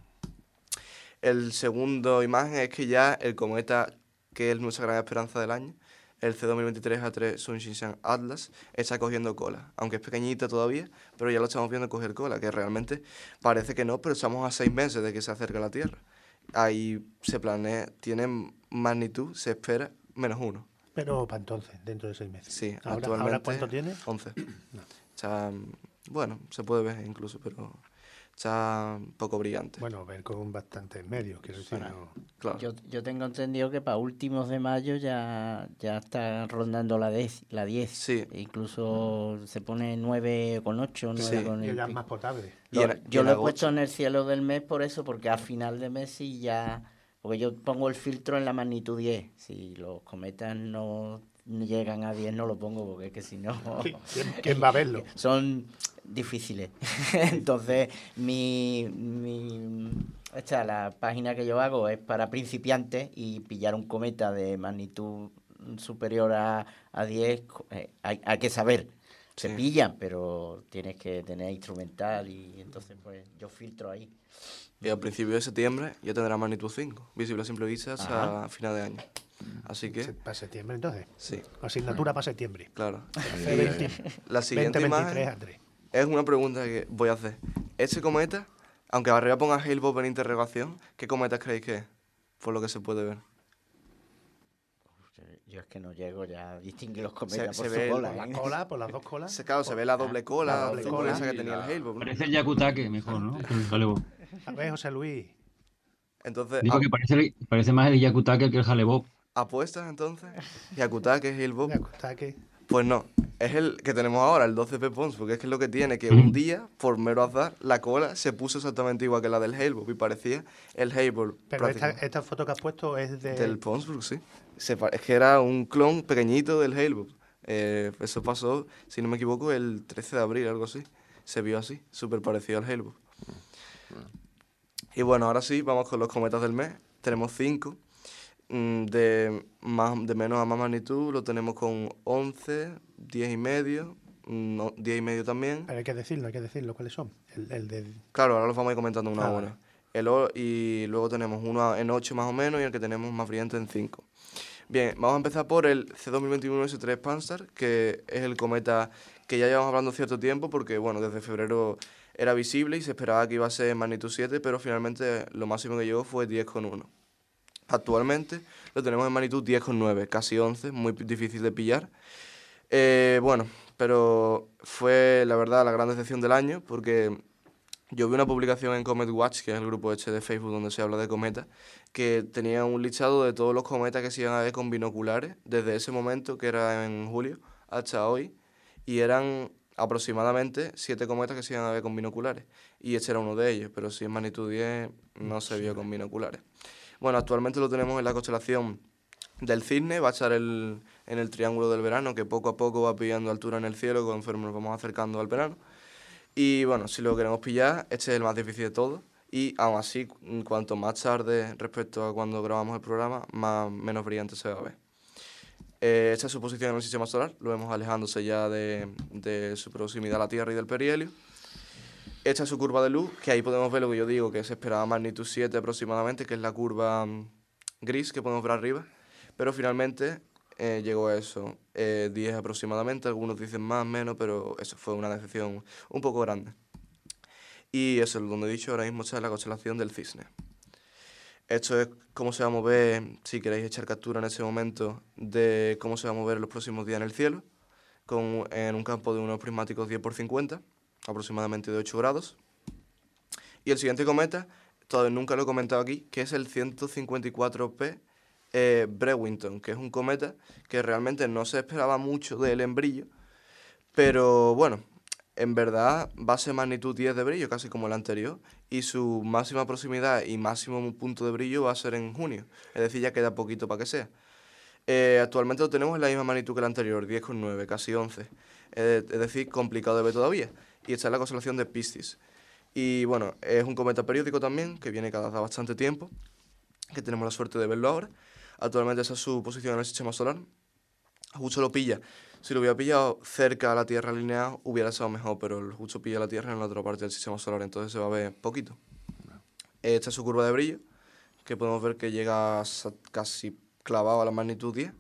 El segundo imagen es que ya el cometa, que es nuestra gran esperanza del año, el C dos mil veintitrés A tres Sun-Shinshan Atlas, está cogiendo cola. Aunque es pequeñita todavía, pero ya lo estamos viendo coger cola, que realmente parece que no, pero estamos a seis meses de que se acerque a la Tierra. Ahí se planea, tiene magnitud, se espera, menos uno. Pero para entonces, dentro de seis meses. Sí, ¿Ahora, actualmente. ¿ahora cuánto tiene? once. No. Está, bueno, se puede ver incluso, pero está un poco brillante. Bueno, ver con bastantes medios, quiero decir. Bueno, no... Claro. Yo, yo tengo entendido que para últimos de mayo ya, ya está rondando la diez. La diez. Sí. E incluso se pone nueve con ocho, nueve Sí. con Y el ya es pico. más potable. Lo- Y en- y yo en lo he agosto. puesto en el cielo del mes por eso, porque a final de mes sí ya... Porque yo pongo el filtro en la magnitud diez. Si los cometas no llegan a diez no lo pongo porque es que si no... ¿Quién, quién va a verlo? Son difíciles. Entonces, mi, mi esta, la página que yo hago es para principiantes y pillar un cometa de magnitud superior a, a diez, eh, hay, hay que saber. Se Sí. pillan, pero tienes que tener instrumental y entonces pues yo filtro ahí. Y al principio de septiembre ya tendrá magnitud cinco, visible a simple vista hasta Ajá. final de año. Así que, Se- Para septiembre, entonces. sí, Asignatura para septiembre. claro. F veinte, La siguiente veinte veintitrés, imagen Andrés. es una pregunta que voy a hacer. Este cometa, aunque arriba ponga Hale-Bopp en interrogación, ¿qué cometa creéis que es? Por lo que se puede ver. Yo es que no llego ya a distinguir los Se- cometas se por ve su el- cola. Por la ¿eh? cola, por las dos colas. Se, claro, se ve la doble cola, la doble doble cola cola esa que y tenía el la- Hale-Bopp, ¿no? Parece el Yakutake mejor, ¿no? Que el Hale-Bopp. A ver, José Luis. Entonces, Digo a- que parece, el- parece más el Yakutake que el Hale-Bopp. ¿apuestas entonces? Yakutake, Hale-Bopp. Ya está que- Pues no, es el que tenemos ahora, el doce P Pons, porque es que es lo que tiene, que Mm. un día, por mero azar, la cola se puso exactamente igual que la del Hale-Bopp y parecía el Hale-Bopp Pero esta, prácticamente. esta foto que has puesto es de... Del Ponsbrook, sí. Se pa- es que era un clon pequeñito del Hale-Bopp. Eh, eso pasó, si no me equivoco, el trece de abril, algo así. Se vio así, súper parecido al Hale-Bopp. Y bueno, ahora sí, vamos con los cometas del mes. Tenemos cinco. Mm, De, más, de menos a más magnitud lo tenemos con once, diez y medio, mm, no, diez y medio también. Pero hay que decirlo, hay que decirlo. ¿Cuáles son? El, el de... Claro, ahora los vamos a ir comentando uno Ah, a vale. uno. El o- y luego tenemos uno en ocho más o menos y el que tenemos más brillante en cinco. Bien, vamos a empezar por el C dos mil veintiuno S tres Pan-STARRS, que es el cometa que ya llevamos hablando cierto tiempo porque, bueno, desde febrero era visible y se esperaba que iba a ser magnitud siete, pero finalmente lo máximo que llegó fue diez coma uno. Actualmente lo tenemos en magnitud diez coma nueve, casi once, muy p- difícil de pillar. Eh, bueno, pero fue la verdad la gran decepción del año porque yo vi una publicación en Comet Watch, que es el grupo este de Facebook donde se habla de cometas, que tenía un listado de todos los cometas que se iban a ver con binoculares desde ese momento, que era en julio, hasta hoy, y eran aproximadamente siete cometas que se iban a ver con binoculares. Y este era uno de ellos, pero si en magnitud diez no se vio con binoculares. Bueno, actualmente lo tenemos en la constelación del Cisne, va a estar el- en el Triángulo del Verano, que poco a poco va pillando altura en el cielo conforme nos vamos acercando al verano. Y bueno, si lo queremos pillar, este es el más difícil de todos. Y aún así, mm, cuanto más tarde respecto a cuando grabamos el programa, más, menos brillante se va a ver. Eh, esta es su posición en el sistema solar, lo vemos alejándose ya de, de su proximidad a la Tierra y del perihelio. Esta es su curva de luz, que ahí podemos ver lo que yo digo, que se esperaba magnitud siete aproximadamente, que es la curva mm, gris que podemos ver arriba. Pero finalmente eh, llegó a eso, eh, diez aproximadamente, algunos dicen más, menos, pero eso fue una decepción un poco grande. Y eso, donde he dicho, ahora mismo está en la constelación del Cisne. Esto es cómo se va a mover, si queréis echar captura en ese momento, de cómo se va a mover en los próximos días en el cielo, con, en un campo de unos prismáticos diez por cincuenta, aproximadamente de ocho grados. Y el siguiente cometa, todavía nunca lo he comentado aquí, que es el ciento cincuenta y cuatro P eh, Brewington, que es un cometa que realmente no se esperaba mucho de él en brillo, pero bueno, en verdad va a ser magnitud diez de brillo, casi como el anterior, y su máxima proximidad y máximo punto de brillo va a ser en junio, es decir, ya queda poquito para que sea. Eh, actualmente lo tenemos en la misma magnitud que el anterior, diez coma nueve, casi once, eh, es decir, complicado de ver todavía, y está en la constelación de Piscis. Y bueno, es un cometa periódico también, que viene cada bastante tiempo, que tenemos la suerte de verlo ahora. Actualmente esa es su posición en el sistema solar. Justo lo pilla. Si lo hubiera pillado cerca a la Tierra alineada, hubiera sido mejor, pero el justo pilla la Tierra en la otra parte del sistema solar, entonces se va a ver poquito. Esta es su curva de brillo, que podemos ver que llega a sa- casi clavado a la magnitud diez.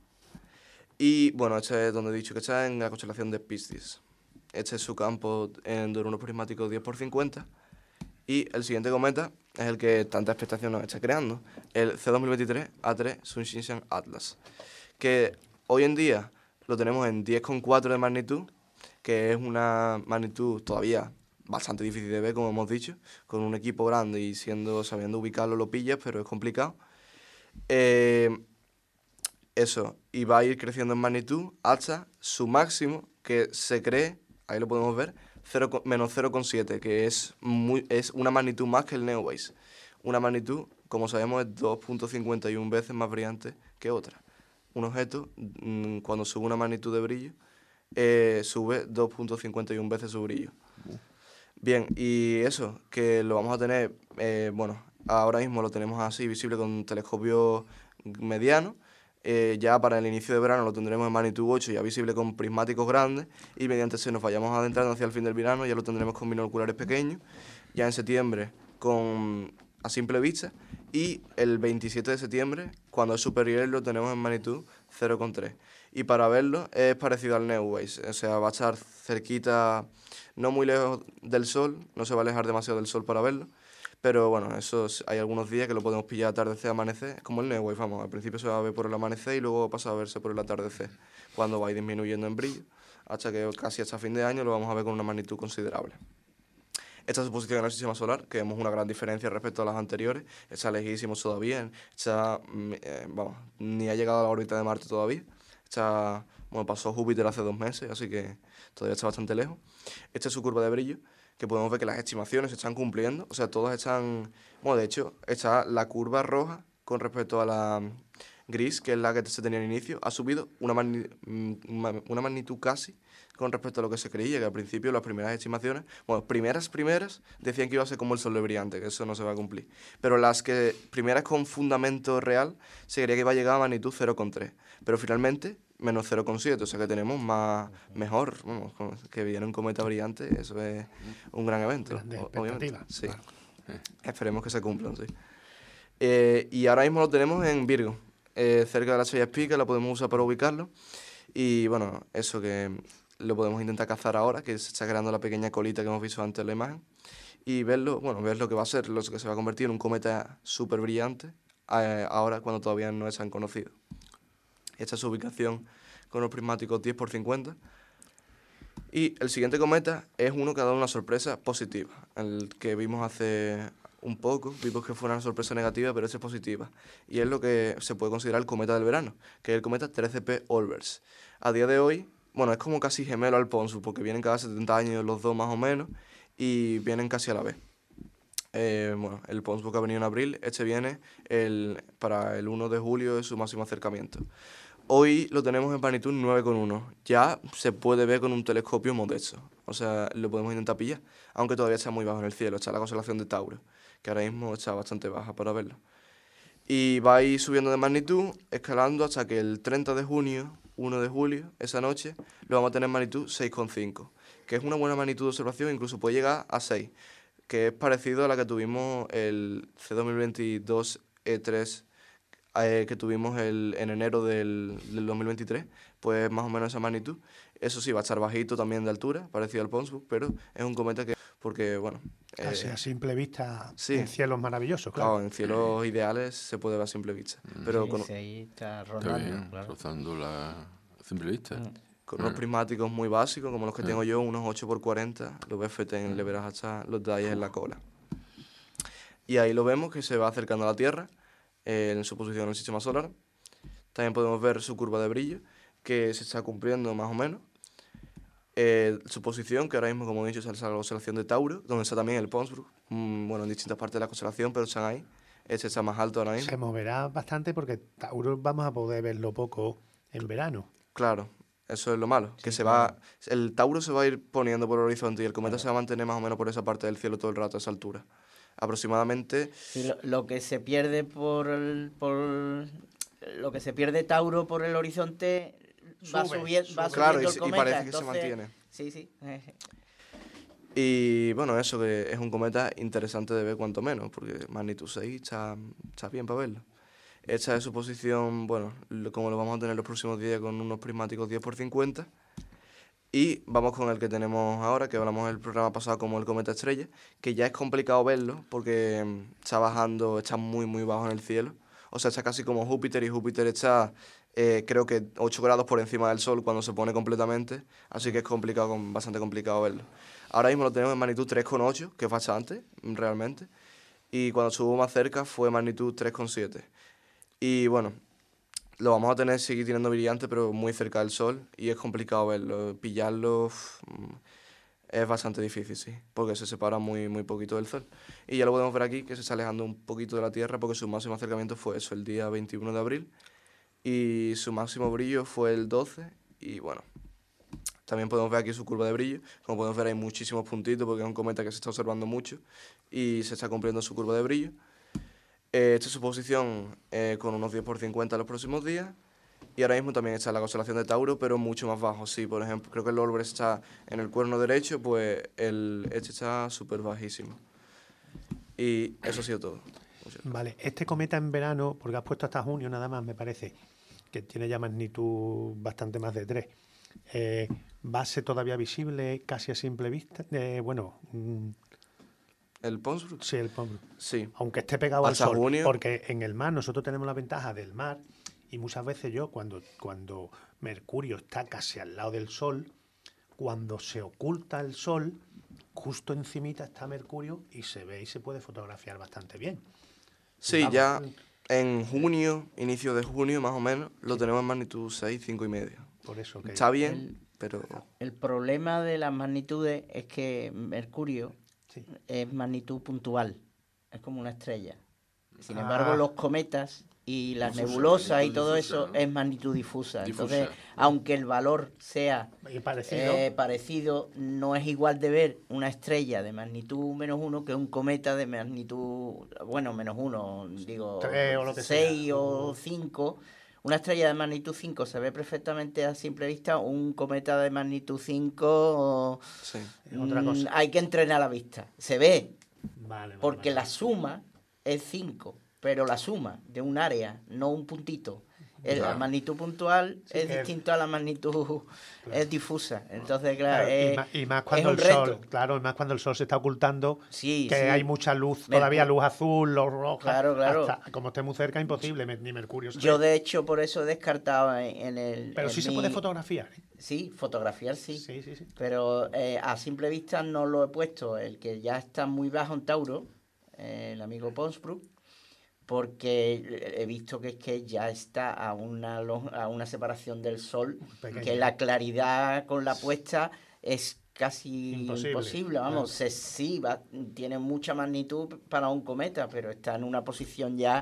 Y bueno, este es donde he dicho que está en la constelación de Piscis. Este es su campo en de unos prismáticos diez por cincuenta. Y el siguiente cometa es el que tanta expectación nos está creando, el C dos mil veintitrés A tres Sun-Shinshan Atlas, que hoy en día lo tenemos en diez coma cuatro de magnitud, que es una magnitud todavía bastante difícil de ver, como hemos dicho, con un equipo grande y siendo sabiendo ubicarlo lo pillas, pero es complicado. Eh, eso, y va a ir creciendo en magnitud hasta su máximo, que se cree, ahí lo podemos ver, cero, menos cero coma siete, que es, muy, es una magnitud más que el Neowise. Una magnitud, como sabemos, es dos punto cincuenta y uno veces más brillante que otra. un objeto, mm, cuando sube una magnitud de brillo, eh, sube dos punto cincuenta y uno veces su brillo. Bien, y eso, que lo vamos a tener, eh, bueno, ahora mismo lo tenemos así, visible con un telescopio mediano. Eh, ya para el inicio de verano lo tendremos en magnitud ocho, ya visible con prismáticos grandes, y mediante se nos vayamos adentrando hacia el fin del verano ya lo tendremos con binoculares pequeños, ya en septiembre con a simple vista, y el veintisiete de septiembre, cuando es superior, lo tenemos en magnitud cero coma tres. Y para verlo es parecido al Neowise, o sea, va a estar cerquita, no muy lejos del Sol, no se va a alejar demasiado del Sol para verlo. Pero bueno, eso es- hay algunos días que lo podemos pillar atardecer, amanecer, es como el Neowise, vamos, al principio se va a ver por el amanecer y luego pasa a verse por el atardecer, cuando va a ir disminuyendo en brillo, hasta que casi hasta fin de año lo vamos a ver con una magnitud considerable. Esta suposición en el sistema solar, que vemos una gran diferencia respecto a las anteriores, está lejísimos todavía, está, mm, eh, vamos, ni ha llegado a la órbita de Marte todavía, está, bueno, pasó Júpiter hace dos meses, así que todavía está bastante lejos. Esta es su curva de brillo, que podemos ver que las estimaciones se están cumpliendo, o sea, todas están, bueno, de hecho, está la curva roja con respecto a la mm, gris, que es la que se tenía al inicio, ha subido una, magni- mm, ma- una magnitud casi con respecto a lo que se creía, que al principio las primeras estimaciones, bueno, primeras, primeras, decían que iba a ser como el Sol de brillante, que eso no se va a cumplir. Pero las que primeras con fundamento real, se creía que iba a llegar a magnitud cero coma tres. Pero finalmente, menos cero coma siete, o sea que tenemos más, mejor, vamos, con- que viene un cometa brillante, eso es un gran evento. Grandes o- obviamente. expectativas, Sí. claro. Esperemos que se cumplan, sí. Eh, y ahora mismo lo tenemos en Virgo, eh, cerca de la estrella Spica, la podemos usar para ubicarlo. Y bueno, eso que lo podemos intentar cazar ahora, que se está creando la pequeña colita que hemos visto antes en la imagen. Y verlo, bueno, ver lo que va a ser, lo que se va a convertir en un cometa súper brillante, eh, ahora cuando todavía no es tan conocido. Esta es su ubicación con los prismáticos diez por cincuenta. Y el siguiente cometa es uno que ha dado una sorpresa positiva, el que vimos hace un poco, vimos que fue una sorpresa negativa, pero esta es positiva. Y es lo que se puede considerar el cometa del verano, que es el cometa trece P Olbers. A día de hoy, bueno, es como casi gemelo al Ponsud, porque vienen cada setenta años los dos más o menos, y vienen casi a la vez. Eh, bueno, el Ponsud que ha venido en abril, este viene el, para el uno de julio, de su máximo acercamiento. Hoy lo tenemos en magnitud nueve coma uno. Ya se puede ver con un telescopio modesto. O sea, lo podemos intentar pillar. Aunque todavía está muy bajo en el cielo. Está la constelación de Tauro, que ahora mismo está bastante baja para verlo. Y va a ir subiendo de magnitud, escalando hasta que el treinta de junio, uno de julio, esa noche, lo vamos a tener en magnitud seis coma cinco. Que es una buena magnitud de observación, incluso puede llegar a seis. Que es parecido a la que tuvimos el C dos mil veintidós E tres, eh, que tuvimos el, en enero del, del dos mil veintitrés, pues más o menos esa magnitud. Eso sí, va a estar bajito también de altura, parecido al Ponsud, pero es un cometa que, porque bueno... Casi eh, a simple vista, sí. en cielos maravillosos, claro, claro. en cielos ideales se puede ver a simple vista, pero con, Ese ahí está Está rondando, bien, claro. rozando la a simple vista. Mm. con unos prismáticos muy básicos, como los que Sí. tengo yo, unos ocho por cuarenta, los B F T, le verás hasta los detalles en la cola. Y ahí lo vemos que se va acercando a la Tierra, eh, en su posición en el sistema solar. También podemos ver su curva de brillo, que se está cumpliendo más o menos. Eh, su posición, que ahora mismo, como he dicho, es la constelación de Tauro, donde está también el Ponsud, mm, bueno, en distintas partes de la constelación, pero están ahí. Este está más alto ahora mismo. Se moverá bastante porque Tauro vamos a poder verlo poco en verano. Claro, eso es lo malo, que Sí, se claro. va, el Tauro se va a ir poniendo por el horizonte y el cometa se va a mantener más o menos por esa parte del cielo todo el rato a esa altura. Aproximadamente, Sí, lo, lo que se pierde por el, por lo que se pierde Tauro por el horizonte va, Sube, subiendo va sube. claro, y, subiendo el se- y cometa, parece que se entonces- mantiene. Sí, sí. Y bueno, eso que es un cometa interesante de ver cuanto menos, porque magnitud seis está, está bien para verlo. Esta es su posición, bueno, lo- como lo vamos a tener los próximos días con unos prismáticos diez por cincuenta. Y vamos con el que tenemos ahora, que hablamos en el programa pasado como el cometa estrella, que ya es complicado verlo porque mm, está bajando, está muy muy bajo en el cielo. O sea, está casi como Júpiter, y Júpiter está eh, creo que ocho grados por encima del Sol cuando se pone completamente, así que es complicado, com- bastante complicado verlo. Ahora mismo lo tenemos en magnitud tres coma ocho, que es bastante, mm, realmente, y cuando estuvo más cerca fue magnitud tres coma siete. Y bueno, lo vamos a tener, seguir teniendo brillante, pero muy cerca del Sol, y es complicado verlo. Pillarlo uf, mm, es bastante difícil, sí, porque se separa muy, muy poquito del Sol. Y ya lo podemos ver aquí, que se está alejando un poquito de la Tierra, porque su máximo acercamiento fue eso, el día veintiuno de abril. y su máximo brillo fue el doce y bueno, también podemos ver aquí su curva de brillo. Como podemos ver hay muchísimos puntitos porque es un cometa que se está observando mucho y se está cumpliendo su curva de brillo. Eh, esta es su posición eh, con unos diez por cincuenta en los próximos días. Y ahora mismo también está la constelación de Tauro, pero mucho más bajo. Sí, por ejemplo, creo que el Olbres está en el cuerno derecho, pues el, este está súper bajísimo. Y eso ha sido todo. Vale, este cometa en verano, porque has puesto hasta junio nada más, me parece, que tiene ya magnitud bastante más de tres. Eh, ¿Va a ser todavía visible casi a simple vista? Eh, bueno... Mm, ¿El Ponsbrook? sí, el Ponsbrook. Sí. Aunque esté pegado Hasta al sol. junio. Porque en el mar nosotros tenemos la ventaja del mar y muchas veces yo, cuando, cuando Mercurio está casi al lado del sol, cuando se oculta el sol, justo encimita está Mercurio y se ve y se puede fotografiar bastante bien. Sí, Vamos. ya en junio, inicio de junio más o menos, lo tenemos en magnitud seis, cinco y medio. Por eso que Está bien, El- pero El problema de las magnitudes es que Mercurio sí. es magnitud puntual, es como una estrella. Sin Ah. embargo, los cometas y las Difusa, nebulosas y magnitud todo difusa, eso ¿no? es magnitud difusa. Difusa. Entonces, aunque el valor sea Y parecido. eh, parecido, no es igual de ver una estrella de magnitud menos uno que un cometa de magnitud, bueno, menos uno, digo, Tres o lo que seis sea. o cinco. Una estrella de magnitud cinco se ve perfectamente a simple vista, un cometa de magnitud cinco sí. Es otra mm, cosa. hay que entrenar la vista. Se ve, Vale, vale, porque vale. la suma es cinco, pero la suma de un área, no un puntito. El- La Claro. magnitud puntual Sí, es que- distinto a la magnitud, es difusa. Entonces, Claro, claro, y, es, más, y más es cuando un el sol, reto. claro, y más cuando el sol se está ocultando, Sí, que sí. hay mucha luz, Mercu- todavía luz azul, luz roja. Claro, claro. hasta- como esté muy cerca, imposible, me- ni Mercurio se Yo, ve. de hecho, por eso he descartado en, en el... Pero en sí se mi- puede fotografiar. ¿eh? Sí, fotografiar sí. Sí, sí, sí. Pero eh, a simple vista no lo he puesto. El que ya está muy bajo en Tauro, eh, el amigo Ponsbrook, porque he visto que es que ya está a una, lo- a una separación del sol, Pequeña. que la claridad con la puesta es casi Imposible, imposible. Vamos, se, sí, va, tiene mucha magnitud para un cometa, pero está en una posición ya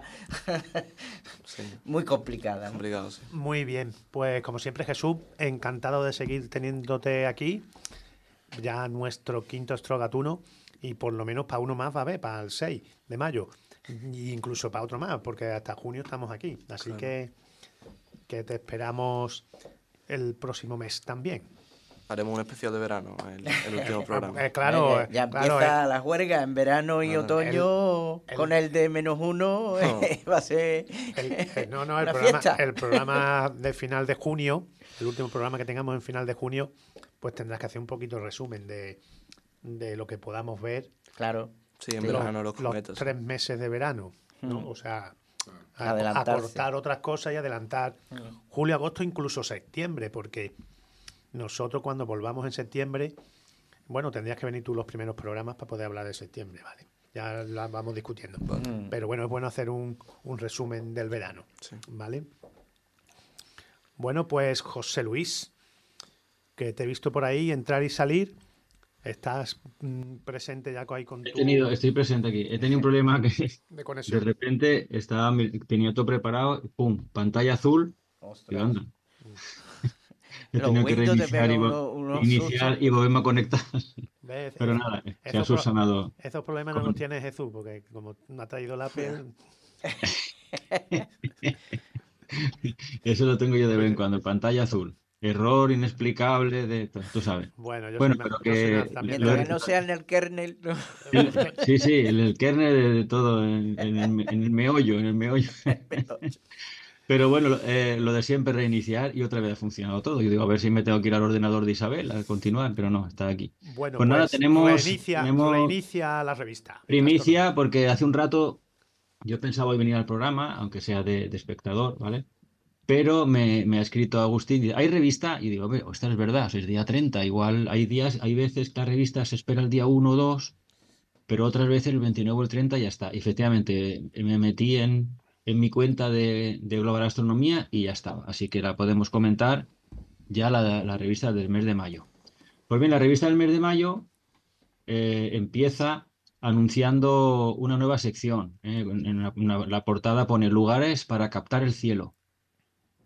Sí, muy complicada, ¿no? complicado, sí. Muy bien, pues como siempre Jesús, encantado de seguir teniéndote aquí, ya nuestro quinto Estrogatuno, y por lo menos para uno más va a haber, para el seis de mayo, e incluso para otro más, porque hasta junio estamos aquí, así Claro. que, que te esperamos el próximo mes también. Haremos un especial de verano, el, el último programa. Eh, claro, Eh, ya claro, empieza eh, la juerga en verano y Claro. otoño El- el- con el de menos uno Oh. va a ser el- el- no, no, el una programa, fiesta. el programa de final de junio, el último programa que tengamos en final de junio, pues tendrás que hacer un poquito de resumen de, de lo que podamos ver Claro, Sí, en Sí. verano los cometas. tres meses de verano, ¿no? Mm. O sea, a- Adelantarse. acortar otras cosas y adelantar Mm. julio, agosto, incluso septiembre, porque nosotros cuando volvamos en septiembre, bueno, tendrías que venir tú los primeros programas para poder hablar de septiembre, ¿vale? Ya la vamos discutiendo. Mm. Pero bueno, es bueno hacer un, un resumen del verano, Sí. ¿vale? Bueno, pues José Luis, que te he visto por ahí entrar y salir, estás mm, presente ya ahí con He tu tenido, estoy presente aquí. He tenido un problema que de de conexión. repente estaba, tenía todo preparado, pum, pantalla azul, y Ostras. anda. He Los tenido que Windows te reiniciar, y, pegan vo- unos- unos iniciar sustos. y volverme a conectar. ¿Ves? Pero Es- nada, se eso ha pro- subsanado. Esos problemas no con- los tiene Jesús, porque como me ha traído el Apple, Eso lo tengo yo de vez en cuando, pantalla azul. Error inexplicable de... Tú sabes. bueno, yo Bueno, soy, pero más, yo soy que más también lo de- he- Mientras que no sea en el kernel, no. El- sí, sí, el, el kernel de, de todo, en, en el, me- en el meollo, en el meollo. Pero bueno, lo- eh, lo de siempre reiniciar y otra vez ha funcionado todo. Yo digo, a ver si me tengo que ir al ordenador de Isabel a continuar, pero no, está aquí. Bueno, Pues nada, tenemos- reinicia, tenemos- reinicia la revista. Primicia, porque hace un rato yo pensaba hoy venir al programa, aunque sea de, de espectador, ¿vale? Pero me, me ha escrito Agustín, dice, ¿hay revista? Y digo, "Hombre, ostras, es verdad, es día treinta, igual hay días, hay veces que la revista se espera el día uno o dos, pero otras veces el veintinueve o el treinta ya está. Y efectivamente, me metí en, en mi cuenta de, de Global Astronomía y ya estaba. Así que la podemos comentar ya la, la revista del mes de mayo. Pues bien, la revista del mes de mayo eh, empieza anunciando una nueva sección. ¿eh? En la, una- la portada pone lugares para captar el cielo.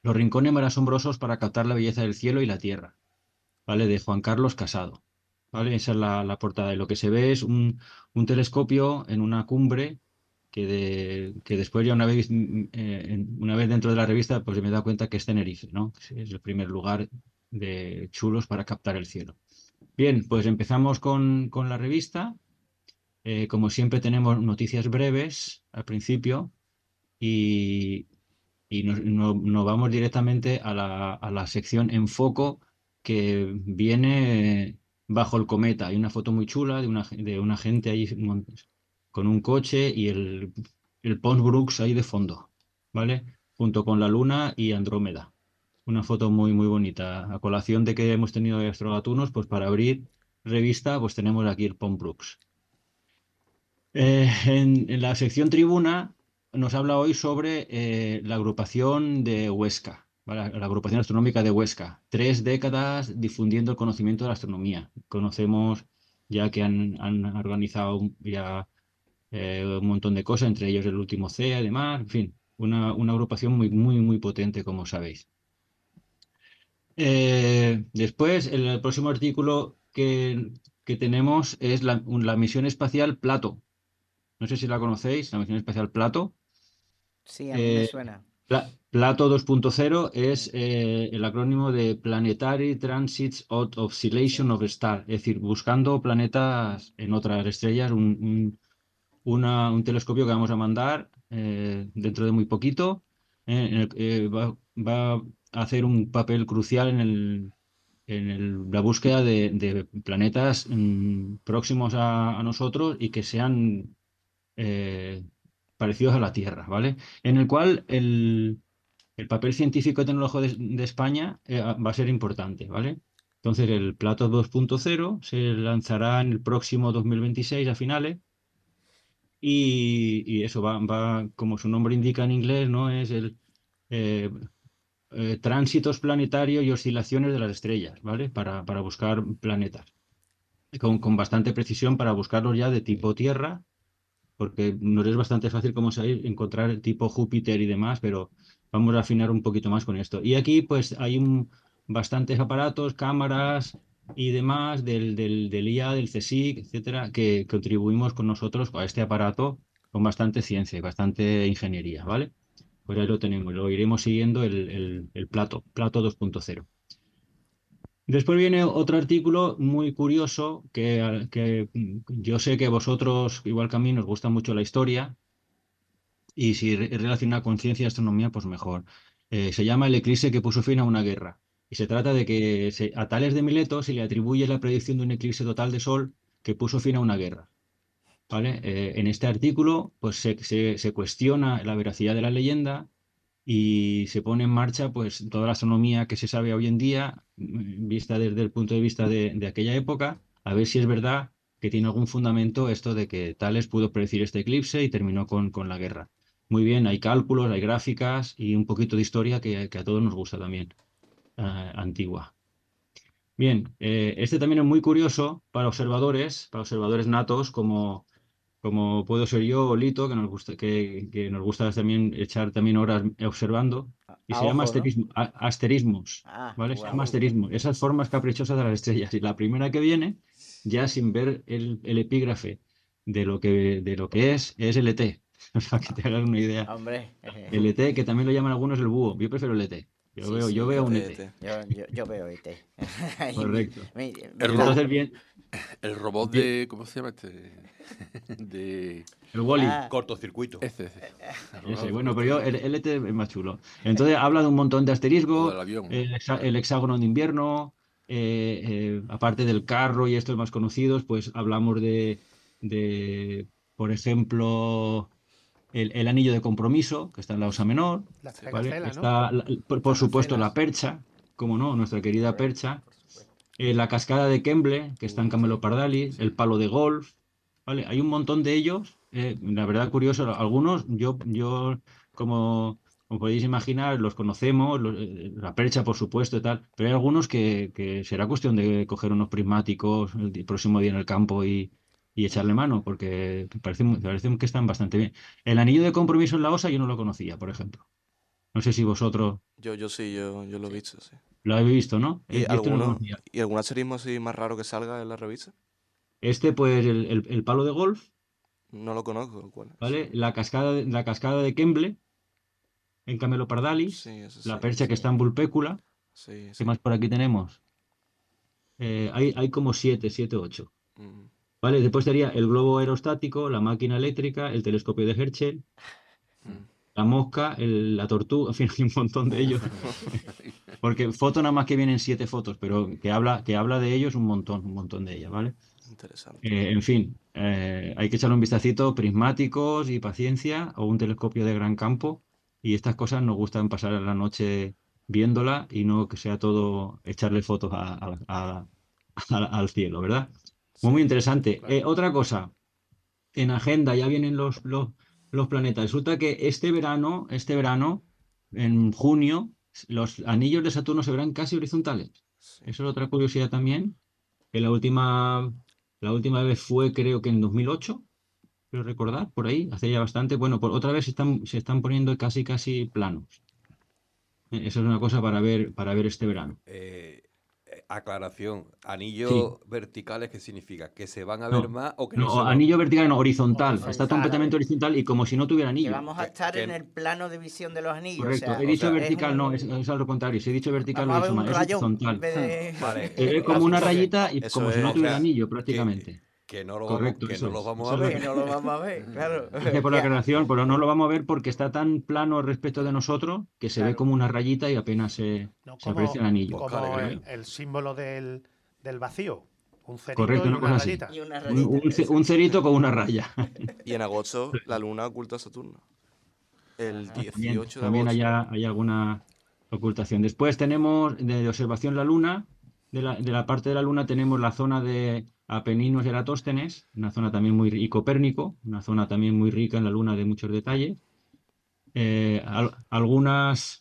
Los rincones más asombrosos para captar la belleza del cielo y la tierra, ¿vale? De Juan Carlos Casado, ¿vale? Esa es la, la portada. Y lo que se ve es un, un telescopio en una cumbre que, de, que después ya una vez, mm, eh, en- una vez dentro de la revista, pues me he dado cuenta que es Tenerife, ¿no? Que es el primer lugar de chulos para captar el cielo. Bien, pues empezamos con, con la revista. Eh, como siempre tenemos noticias breves al principio y, y nos, no- nos vamos directamente a la, a la sección en foco que viene bajo el cometa. Hay una foto muy chula de una, de una gente ahí mon- con un coche y el, el Pons Brooks ahí de fondo, ¿vale? Junto con la Luna y Andrómeda. Una foto muy, muy bonita. A colación de que hemos tenido de Astrogatunos, pues para abrir revista, pues tenemos aquí el Pons Brooks. Eh, en, en la sección tribuna nos habla hoy sobre eh, la agrupación de Huesca, ¿vale? La agrupación astronómica de Huesca. Tres décadas difundiendo el conocimiento de la astronomía. Conocemos ya que han, han organizado un- ya eh, un montón de cosas, entre ellos el último C E A, además, en fin, una, una agrupación muy, muy, muy potente, como sabéis. Eh, después, el, el próximo artículo que, que tenemos es la, un- la misión espacial Plato. No sé si la conocéis, la misión espacial Plato. Sí, a mí me Eh, suena. Pla- Plato dos punto cero es eh, el acrónimo de Planetary Transits Out of Sí. Oscillation of Star, es decir, buscando planetas en otras estrellas, un, un- una- un telescopio que vamos a mandar eh, dentro de muy poquito, eh, en el- eh, va, va a hacer un papel crucial en el, en el- la búsqueda de, de planetas mm, próximos a, a nosotros y que sean eh, parecidos a la Tierra, ¿vale? En el cual el, el papel científico y tecnológico de, de España eh, va a ser importante, ¿vale? Entonces el Plato dos punto cero se lanzará en el próximo dos mil veintiséis a finales y, y eso va, va, como su nombre indica en inglés, ¿no? Es el eh, eh, tránsitos planetarios y oscilaciones de las estrellas, ¿vale? Para, para buscar planetas. Con, con bastante precisión para buscarlos ya de tipo Tierra porque nos es bastante fácil, como sabéis, encontrar el tipo Júpiter y demás, pero vamos a afinar un poquito más con esto. Y aquí, pues, hay un- bastantes aparatos, cámaras y demás del, del, del I A, del CSIC, etcétera, que contribuimos con nosotros a este aparato con bastante ciencia y bastante ingeniería, ¿vale? Pues ahí lo tenemos, lo iremos siguiendo el, el, el Plato, Plato dos punto cero. Después viene otro artículo muy curioso que, que mm, yo sé que vosotros, igual que a mí, nos gusta mucho la historia y si re- es relacionada con ciencia y astronomía, pues mejor. Eh, se llama El eclipse que puso fin a una guerra. Y se trata de que se- a Tales de Mileto se le atribuye la predicción de un eclipse total de Sol que puso fin a una guerra. ¿Vale? Eh, en este artículo, pues se, se- se cuestiona la veracidad de la leyenda y se pone en marcha pues toda la astronomía que se sabe hoy en día, mm, vista desde el punto de vista de, de aquella época, a ver si es verdad que tiene algún fundamento esto de que Tales pudo predecir este eclipse y terminó con, con la guerra. Muy bien, hay cálculos, hay gráficas y un poquito de historia que, que a todos nos gusta también, eh, antigua. Bien, eh, este también es muy curioso para observadores, para observadores natos como como puedo ser yo o Lito, que nos gusta, que, que nos gusta también echar también horas observando, A, y a se llama ojo, ¿no? asterismo, a- asterismos, Ah, ¿vale? Se llama wow. asterismo, esas formas caprichosas de las estrellas. Y la primera que viene, ya sin ver el, el epígrafe de lo que, de lo que es, es el E T, para que te hagas una idea. Hombre, El E T, que también lo llaman algunos el búho, yo prefiero el E T. Yo sí, veo, yo sí, veo yo, un Este, E T. este. yo, yo, yo veo E T. Y mi- Correcto. mi- El me da- Entonces, robot, bien, el robot bien, de. ¿Cómo se llama este? De. el Wally. Ah, Cortocircuito. Ese, ese. El Ese, robot de bueno, pero yo, el cortocircuito. L T es más chulo. Entonces habla de un montón de O asterisgos, del avión, ¿no? el, hexa- Vale. el hexágono de invierno, eh, eh, aparte del carro y estos más conocidos, pues hablamos de, de, por ejemplo, el, el anillo de compromiso, que está en la osa menor, La Sí. ¿vale? cegacela, ¿no? Está, la- por, por Están las supuesto, la celas. percha, como no, nuestra querida hombre, percha, por supuesto. eh, la cascada de Kemble, que está en Uh, Camelo sí. Pardali, el Sí. palo de golf, ¿vale? Hay un montón de ellos, eh, la verdad curioso, algunos yo, yo como, como podéis imaginar, los conocemos, los- eh, la percha por supuesto y tal, pero hay algunos que, que será cuestión de coger unos prismáticos el di- próximo día en el campo y, y echarle mano, porque parece, parecen que están bastante bien. El anillo de compromiso en la osa yo no lo conocía, por ejemplo. No sé si vosotros Yo, yo sí, yo, yo lo he visto, sí. lo habéis visto, ¿no? ¿Y, Eh, yo este no lo alguno, conocía. ¿Y algún asterismo así más raro que salga en la revista? Este, pues, el, el- el palo de golf, No lo conozco, ¿cuál es? ¿vale? La cascada de, la cascada de Kemble, en Camelopardalis, Sí, eso la sí. percha que Sí. está en Vulpécula. Sí, ¿Qué sí. más por aquí tenemos? Eh, hay, hay como siete, siete, ocho. Mm. ¿Vale? Después estaría el globo aerostático, la máquina eléctrica, el telescopio de Herschel, Mm. la mosca, el- la tortuga, en fin, hay un montón de ellos. Porque foto nada más que vienen siete fotos, pero que habla, que habla de ellos un montón, un montón de ellas, ¿vale? Interesante. Eh, en fin, eh, hay que echarle un vistacito, prismáticos y paciencia, o un telescopio de gran campo, y estas cosas nos gustan pasar la noche viéndola y no que sea todo echarle fotos a- a- a- a- al cielo, ¿verdad? Muy, muy Sí, interesante. claro. Eh, otra cosa, en agenda ya vienen los, los, los planetas. Resulta que este verano, este verano, en junio, los anillos de Saturno se verán casi horizontales. sí. Eso es otra curiosidad también, que la última, la última vez fue creo que en dos mil ocho, quiero recordar, por ahí, hace ya bastante. Bueno, por otra vez se están, se están poniendo casi casi planos. Eh, Eso es una cosa para ver, para ver este verano. Eh, eh, aclaración, Sí. anillos verticales, ¿qué significa? ¿Que se van a ver No, más o que no se no, van? anillo vertical, no, horizontal. Está Horizontal, completamente a ver. horizontal y como si no tuviera Que anillo. vamos a Que- estar que en no- el plano de visión de los anillos. Correcto. O sea, He o dicho sea, vertical, no, es, un- es al contrario. Si he dicho vertical, lo Vamos he a ver dicho un mal. Es rayón en horizontal. vez de... Vale. Se ve como Así una porque rayita y eso como si no es- tuviera o sea, anillo que, prácticamente. que no lo Correcto, vamos, que eso no lo es. vamos Eso a es lo Que ver. no lo vamos a ver, claro. Gracias por la Que- aclaración, pero no lo vamos a ver porque está tan plano respecto de nosotros que se ve Claro. como una rayita y apenas se, No, se aprecia el como, anillo. Pues como claro, el, el símbolo del, del vacío. Un cerito Correcto, y una una cosa así. rayita. Y una Un, rayita. un ce- eso. un cerito con una raya. Y en agosto la luna oculta a Saturno. El Ajá. También, dieciocho de también agosto. haya- hay alguna ocultación. Después tenemos de, de observación la Luna. De la, de la parte de la Luna tenemos la zona de Apeninos y Eratóstenes, una zona también muy rica, y Copérnico, una zona también muy rica en la Luna de muchos detalles. Eh, al- algunas,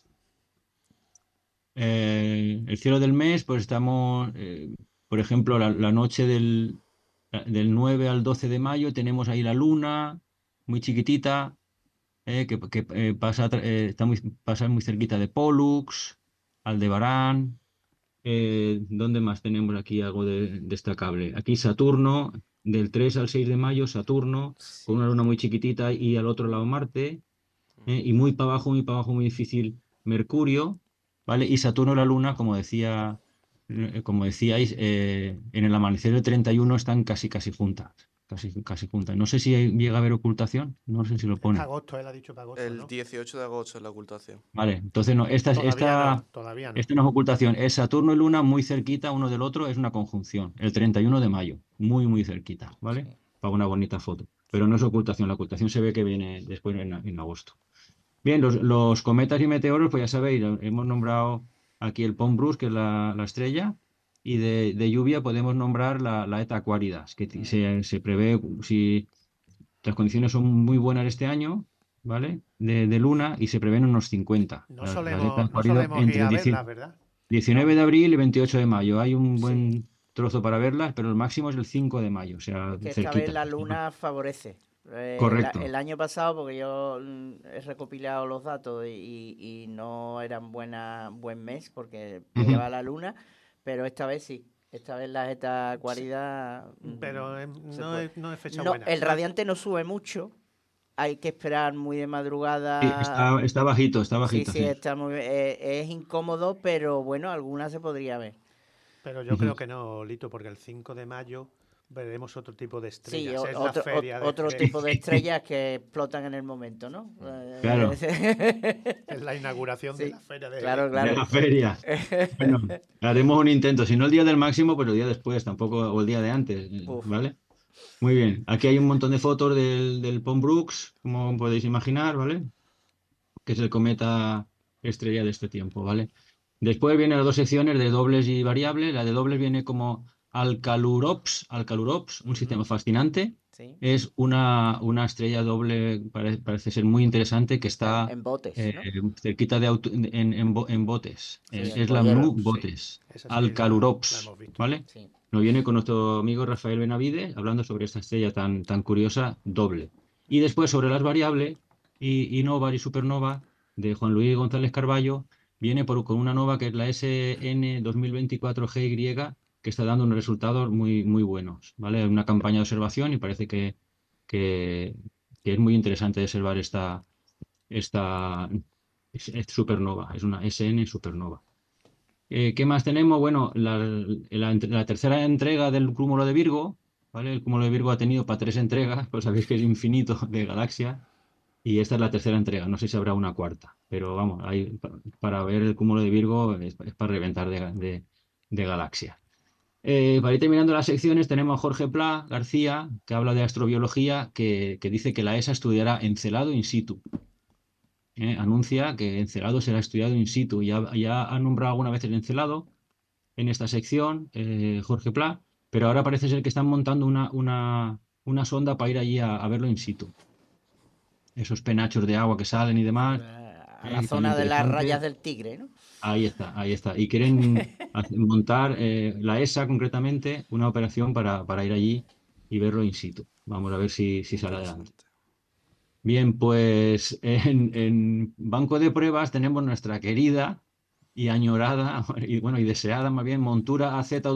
eh, el cielo del mes, pues estamos, eh, por ejemplo, la, la noche del, del nueve al doce de mayo tenemos ahí la Luna, muy chiquitita, eh, que, que, eh, pasa, tra- eh, está muy, pasa muy cerquita de Pollux, Aldebarán. Eh, ¿dónde más tenemos aquí algo de- destacable? Aquí Saturno, del tres al seis de mayo, Saturno, con una luna muy chiquitita y al otro lado Marte, eh, y muy para abajo, muy para abajo, muy difícil Mercurio, ¿vale? Y Saturno y la luna, como decía, eh, como decíais, eh, en el amanecer del treinta y uno están casi, casi juntas. Casi, casi juntas. No sé si hay- llega a haber ocultación, no sé si lo pone. Agosto, él ha dicho para agosto, El ¿no? dieciocho de agosto es la ocultación. Vale, entonces no, esta, es- Todavía esta, no, todavía no. esta no es ocultación, es Saturno y Luna muy cerquita uno del otro, es una conjunción, el treinta y uno de mayo, muy, muy cerquita, ¿vale? Sí. Para una bonita foto. Pero no es ocultación, la ocultación se ve que viene después en, en agosto. Bien, los, los cometas y meteoros, pues ya sabéis, hemos nombrado aquí el Pont-Bruce, que es la, la estrella, y de, de lluvia podemos nombrar la, la Eta Aquaridas, que ti- se, se prevé, si las condiciones son muy buenas este año, ¿vale? De, de luna, y se prevén unos cincuenta. No La- las Eta solemos, no Aquaridas solemos ir entre a dieci- verlas, ¿verdad? diecinueve de abril y veintiocho de mayo. Hay un Sí. buen trozo para verlas, pero el máximo es el cinco de mayo, o sea, Que esta cerquita. vez la luna favorece. Eh, Correcto. la- el año pasado, porque yo mm, he recopilado los datos y, y- y no eran buena, buen mes porque Ujú. pillaba la luna, pero esta vez sí. Esta vez la Eta Aquarida. mm, Pero em, se no, puede. es, no es fecha No, buena. el radiante no sube mucho. Hay que esperar muy de madrugada. Sí, está, está bajito, está Sí, bajito. sí, sí. está muy, eh, es incómodo, pero bueno, alguna se podría ver. Pero yo Ujú. creo que no, Lito, porque el cinco de mayo veremos otro tipo de Sí, estrellas. o- es otro, la feria ot- de otro estrellas. tipo de estrellas que explotan en el momento, ¿no? Eh, Claro. Es la inauguración de Sí, la feria de claro, De claro. la feria. Bueno, haremos un intento, si no el día del máximo, pero el día después, tampoco, o el día de antes, Uf. ¿vale? Muy bien, aquí hay un montón de fotos del, del Pont-Brooks, como podéis imaginar, ¿vale? Que es el cometa estrella de este tiempo, ¿vale? Después vienen las dos secciones de dobles y variables. La de dobles viene como Alcalurops, Alcalurops, un sistema fascinante. Sí. Es una, una estrella doble, pare- parece ser muy interesante, que está En botes, eh, ¿no? cerquita de auto- en, en bo- en botes. Sí, es en es la boyeros, M U sí. Botes, Esa sí la- Alcalurops, la hemos visto. ¿vale? Sí. Nos viene con nuestro amigo Rafael Benavides hablando sobre esta estrella tan, tan curiosa, doble. Y después sobre las variables, y, y nova y supernova, de Juan Luis González Carballo, viene por, con una nova que es la S N dos mil veinticuatro G Y, que está dando unos resultados muy, muy buenos, ¿vale? Una campaña de observación y parece que, que, que es muy interesante observar esta, esta es- es supernova, es una S N supernova. Eh, ¿qué más tenemos? Bueno, la, la entre- la tercera entrega del cúmulo de Virgo, ¿vale? El cúmulo de Virgo ha tenido para tres entregas, pues sabéis que es infinito de galaxias, y esta es la tercera entrega, no sé si habrá una cuarta, pero vamos, hay, pa- para ver el cúmulo de Virgo es, es para reventar de, ga- de, de galaxias. Eh, para ir terminando las secciones, tenemos a Jorge Pla García, que habla de astrobiología, que, que dice que la E S A estudiará Encelado in situ. Eh, anuncia que Encelado será estudiado in situ. Ya, ya ha nombrado alguna vez el Encelado en esta sección, eh, Jorge Pla, pero ahora parece ser que están montando una, una, una sonda para ir allí a, a verlo in situ. Esos penachos de agua que salen y demás. A eh, la tan zona de las interesante. rayas del tigre, ¿no? Ahí está, ahí está. Y quieren hacer- montar eh, la E S A concretamente una operación para, para ir allí y verlo in situ. Vamos a ver si, si sale adelante. Interesante. Bien, pues en, en banco de pruebas tenemos nuestra querida y añorada y bueno y deseada más bien montura A Z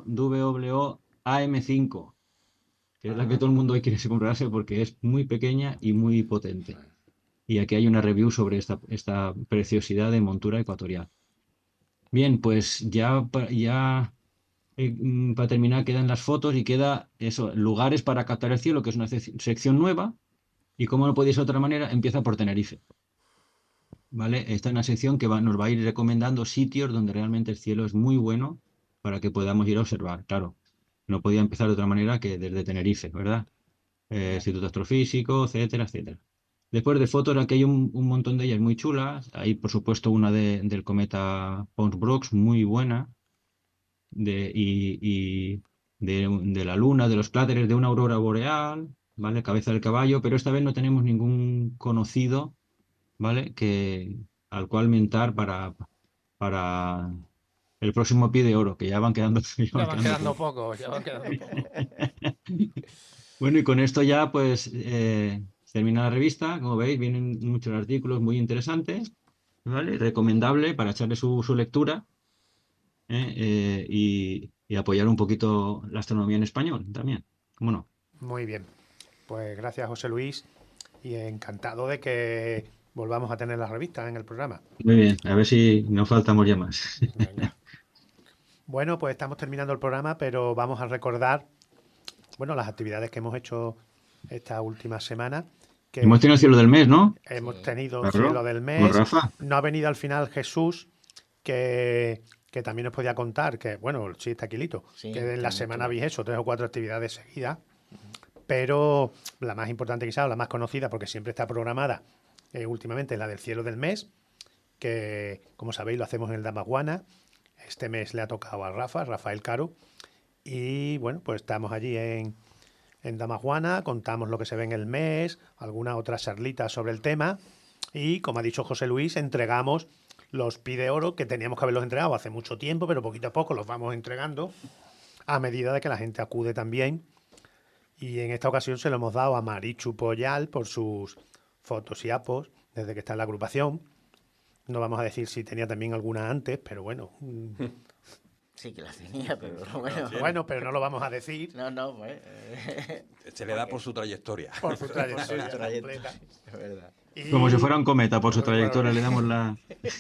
W O A M cinco, que es la que todo el mundo hoy quiere comprarse porque es muy pequeña y muy potente. Y aquí hay una review sobre esta, esta preciosidad de montura ecuatorial. Bien, pues ya, pa- ya eh, mm, para terminar quedan las fotos y queda eso, lugares para captar el cielo, que es una sec- sección nueva. Y como no podéis de otra manera, empieza por Tenerife. ¿Vale? Esta es una sección que va- nos va a ir recomendando sitios donde realmente el cielo es muy bueno para que podamos ir a observar. Claro, no podía empezar de otra manera que desde Tenerife, ¿verdad? Eh, Instituto Astrofísico, etcétera, etcétera. Después de fotos, aquí hay un, un montón de ellas muy chulas. Hay, por supuesto, una de- del cometa Pons-Brox, muy buena, de, y, y de, de la luna, de los cráteres de una aurora boreal, ¿vale? Cabeza del caballo, pero esta vez no tenemos ningún conocido, ¿vale? Que, al cual mentar para, para el próximo Pie de Oro, que ya van quedando, ya Ya van van quedando quedando pocos. pocos, ya van quedando pocos. Bueno, y con esto ya pues eh, termina la revista. Como veis, vienen muchos artículos muy interesantes, ¿vale? Recomendable para echarle su, su lectura, ¿eh? Eh, y, y apoyar un poquito la astronomía en español también. ¿Cómo no? Muy bien. Pues gracias, José Luis, y encantado de que volvamos a tener la revista en el programa. Muy bien, a ver si no faltamos ya más. Venga. Bueno, pues estamos terminando el programa, pero vamos a recordar, bueno, las actividades que hemos hecho esta última semana, que Hemos tenido el cielo del mes, ¿no? hemos Sí. tenido Claro, cielo del con mes. Rafa. No ha venido al final Jesús, que, que también nos podía contar, que bueno, sí, está Aquilito, Sí, que en la también semana estuvo. habéis hecho tres o cuatro actividades seguidas, pero la más importante quizás, o la más conocida, porque siempre está programada eh, últimamente, es la del cielo del mes, que como sabéis lo hacemos en el Damaguana. Este mes le ha tocado a Rafa, Rafael Caro, y bueno, pues estamos allí en, en Damajuana, contamos lo que se ve en el mes, algunas otras charlitas sobre el tema, y como ha dicho José Luis, entregamos los Pi de Oro, que teníamos que haberlos entregado hace mucho tiempo, pero poquito a poco los vamos entregando a medida de que la gente acude también. Y en esta ocasión se lo hemos dado a Marichu Poyal por sus fotos y apos desde que está en la agrupación. No vamos a decir si tenía también alguna antes, pero bueno. mm, Sí que la tenía, pero bueno. Bueno, pero no lo vamos a decir No, no, pues. eh, Se le da por su trayectoria. por su por su trayectoria trayectoria. completa. Es verdad. Y, Como si fuera un cometa por su Como si fuera- trayectoria, le damos la...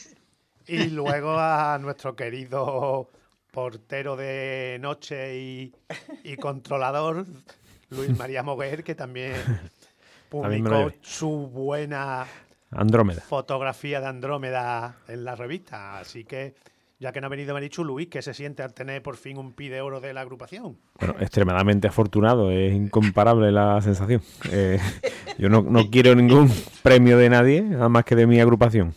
y luego a nuestro querido portero de noche y, y controlador, Luis María Moguer, que también También me lo publicó debe. su buena Andrómeda. fotografía de Andrómeda en la revista. Así que, ya que no ha venido Marichu, Luis, ¿qué se siente al tener por fin un Pi de Oro de la agrupación? Bueno, extremadamente afortunado, es incomparable la sensación. Eh, yo no, no quiero ningún premio de nadie, nada más que de mi agrupación.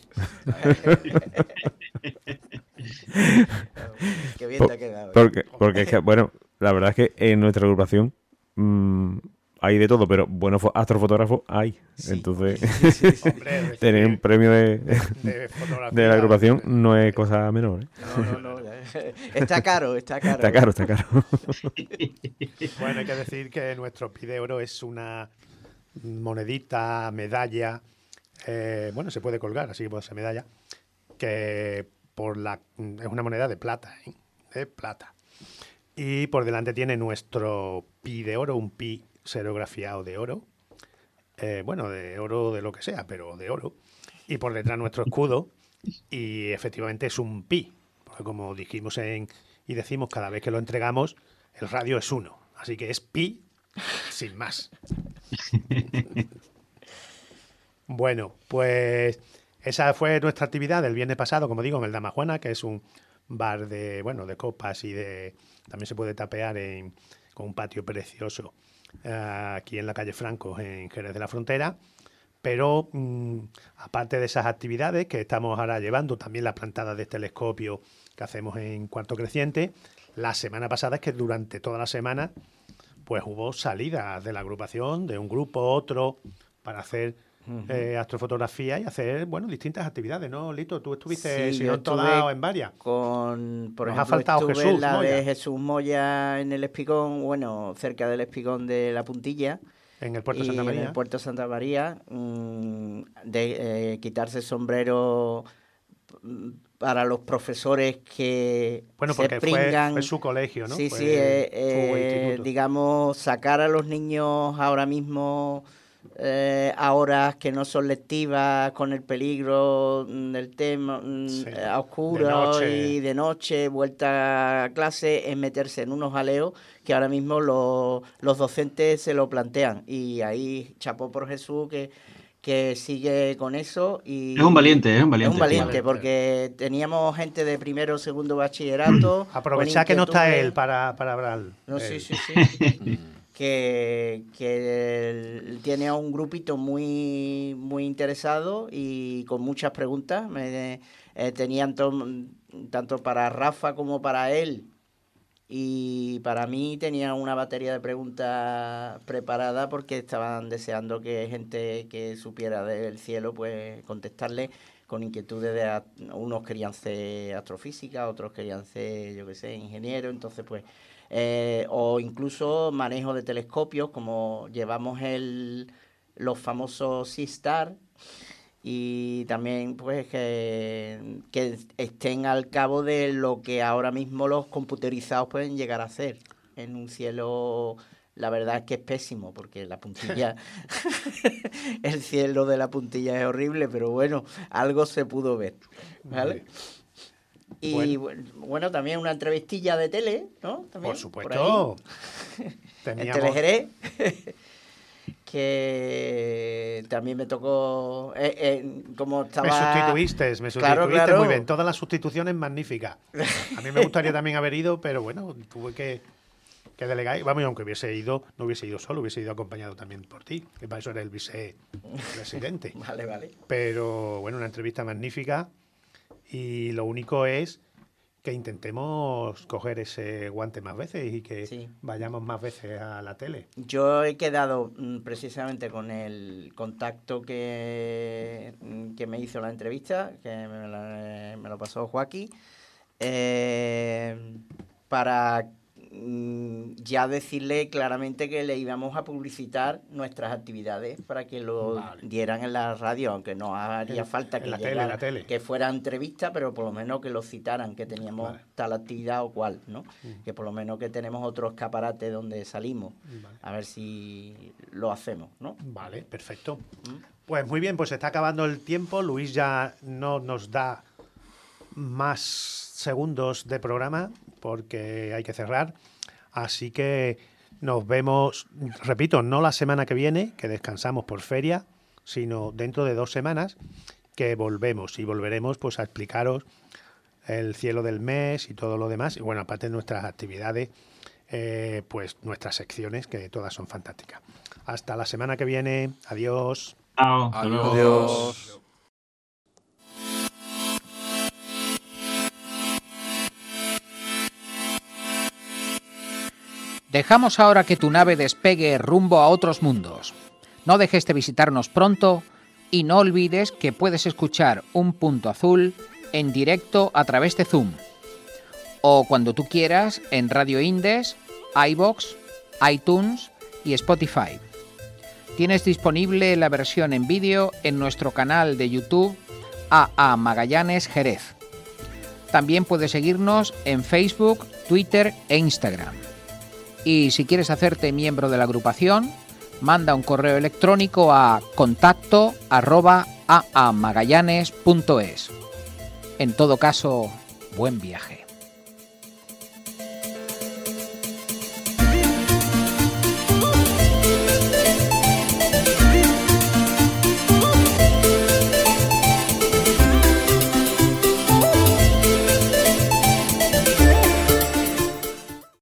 Qué bien Por- te ha quedado. ¿eh? Porque, porque es que, bueno, la verdad es que en nuestra agrupación mm, hay de todo, pero buenos fo- astrofotógrafos hay. Entonces, Hombre, recibir tener un premio de, de fotografía. de la agrupación no es cosa menor. ¿eh? No, no, no. ya. Está caro, está caro. Está caro, está caro. Bueno, hay que decir que nuestro Pi de Oro es una monedita, medalla, eh, bueno, se puede colgar, así que pues esa medalla, que por la es una moneda de plata, ¿eh? De plata. Y por delante tiene nuestro pi de oro, un pi serigrafiado de oro, eh, bueno, de oro de lo que sea, pero de oro. Y por detrás nuestro escudo, y efectivamente es un pi, porque como dijimos en y decimos cada vez que lo entregamos, el radio es uno, así que es pi sin más. Bueno, pues esa fue nuestra actividad del viernes pasado, como digo, en el Dama Juana, que es un bar de, bueno, de copas y de también se puede tapear en, con un patio precioso uh, aquí en la calle Franco, en Jerez de la Frontera. Pero mmm, aparte de esas actividades que estamos ahora llevando, también la plantada de telescopio que hacemos en Cuarto Creciente, la semana pasada es que durante toda la semana pues hubo salidas de la agrupación, de un grupo, otro, para hacer uh-huh. eh, astrofotografía y hacer, bueno, distintas actividades, ¿no, Lito? Tú estuviste, sí, si no en todas o en varias. Con, por Nos ejemplo, ha faltado estuve Jesús en la Moya. de Jesús Moya en el Espigón, bueno, cerca del Espigón de la Puntilla. En el Puerto y Santa María. En el Puerto Santa María, mmm, de eh, quitarse el sombrero para los profesores que bueno, se porque pringan. Fue, fue su colegio, ¿no? Sí, fue sí, eh, eh, digamos, sacar a los niños ahora mismo eh, a horas que no son lectivas, con el peligro del tema, sí, a oscuros y de noche, vuelta a clase, es meterse en unos jaleos que ahora mismo los, los docentes se lo plantean. Y ahí chapó por Jesús que... que sigue con eso y... Es un valiente, es un valiente. Es un valiente, porque teníamos gente de primero o segundo bachillerato... Aprovechar que no está él para, para hablar. No, sí, sí, sí. que, que tiene a un grupito muy, muy interesado y con muchas preguntas. Me, eh, tenían to, tanto para Rafa como para él. Y para mí tenía una batería de preguntas preparada porque estaban deseando que gente que supiera del cielo pues contestarle con inquietudes de... A, unos querían ser astrofísica, otros querían ser, yo qué sé, ingeniero, entonces pues... Eh, o incluso manejo de telescopios, como llevamos el los famosos SeaStar, y también pues que, que estén al cabo de lo que ahora mismo los computerizados pueden llegar a hacer en un cielo. La verdad es que es pésimo, porque la puntilla, el cielo de la puntilla es horrible, pero bueno, algo se pudo ver, ¿vale? Y bueno. bueno, también una entrevistilla de tele, ¿no? También, por supuesto. Por Teníamos... En Telejerez. Que también me tocó, eh, eh, como estaba... Me sustituiste, me sustituiste claro, claro. muy bien. Todas las sustituciones magníficas. A mí me gustaría también haber ido, pero bueno, tuve que, que delegar. Vamos, aunque hubiese ido, no hubiese ido solo, hubiese ido acompañado también por ti, que para eso era el vicepresidente. Vale, vale. Pero bueno, una entrevista magnífica y lo único es que intentemos coger ese guante más veces y que sí. vayamos más veces a la tele. Yo he quedado precisamente con el contacto que, que me hizo la entrevista, que me, la, me lo pasó Joaquín, eh, para ya decirle claramente que le íbamos a publicitar nuestras actividades para que lo vale. dieran en la radio, aunque no haría en, falta que, la llegara, tele, la tele. que fuera entrevista, pero por lo menos que lo citaran, que teníamos vale. tal actividad o cual, ¿no? Mm. Que por lo menos que tenemos otro escaparate donde salimos, vale. a ver si lo hacemos, ¿no? Vale, perfecto. Mm. Pues muy bien, pues se está acabando el tiempo. Luis ya no nos da más segundos de programa porque hay que cerrar. Así que nos vemos, repito, no la semana que viene, que descansamos por feria, sino dentro de dos semanas que volvemos y volveremos pues a explicaros el cielo del mes y todo lo demás. Y bueno, aparte de nuestras actividades, eh, pues nuestras secciones, que todas son fantásticas. Hasta la semana que viene. Adiós. Chao. Adiós. Adiós. Dejamos ahora que tu nave despegue rumbo a otros mundos. No dejes de visitarnos pronto y no olvides que puedes escuchar Un Punto Azul en directo a través de Zoom o cuando tú quieras en Radio Indes, iVoox, iTunes y Spotify. Tienes disponible la versión en vídeo en nuestro canal de YouTube A A Magallanes Jerez. También puedes seguirnos en Facebook, Twitter e Instagram. Y si quieres hacerte miembro de la agrupación, manda un correo electrónico a contacto arroba aamagallanes punto es. En todo caso, buen viaje.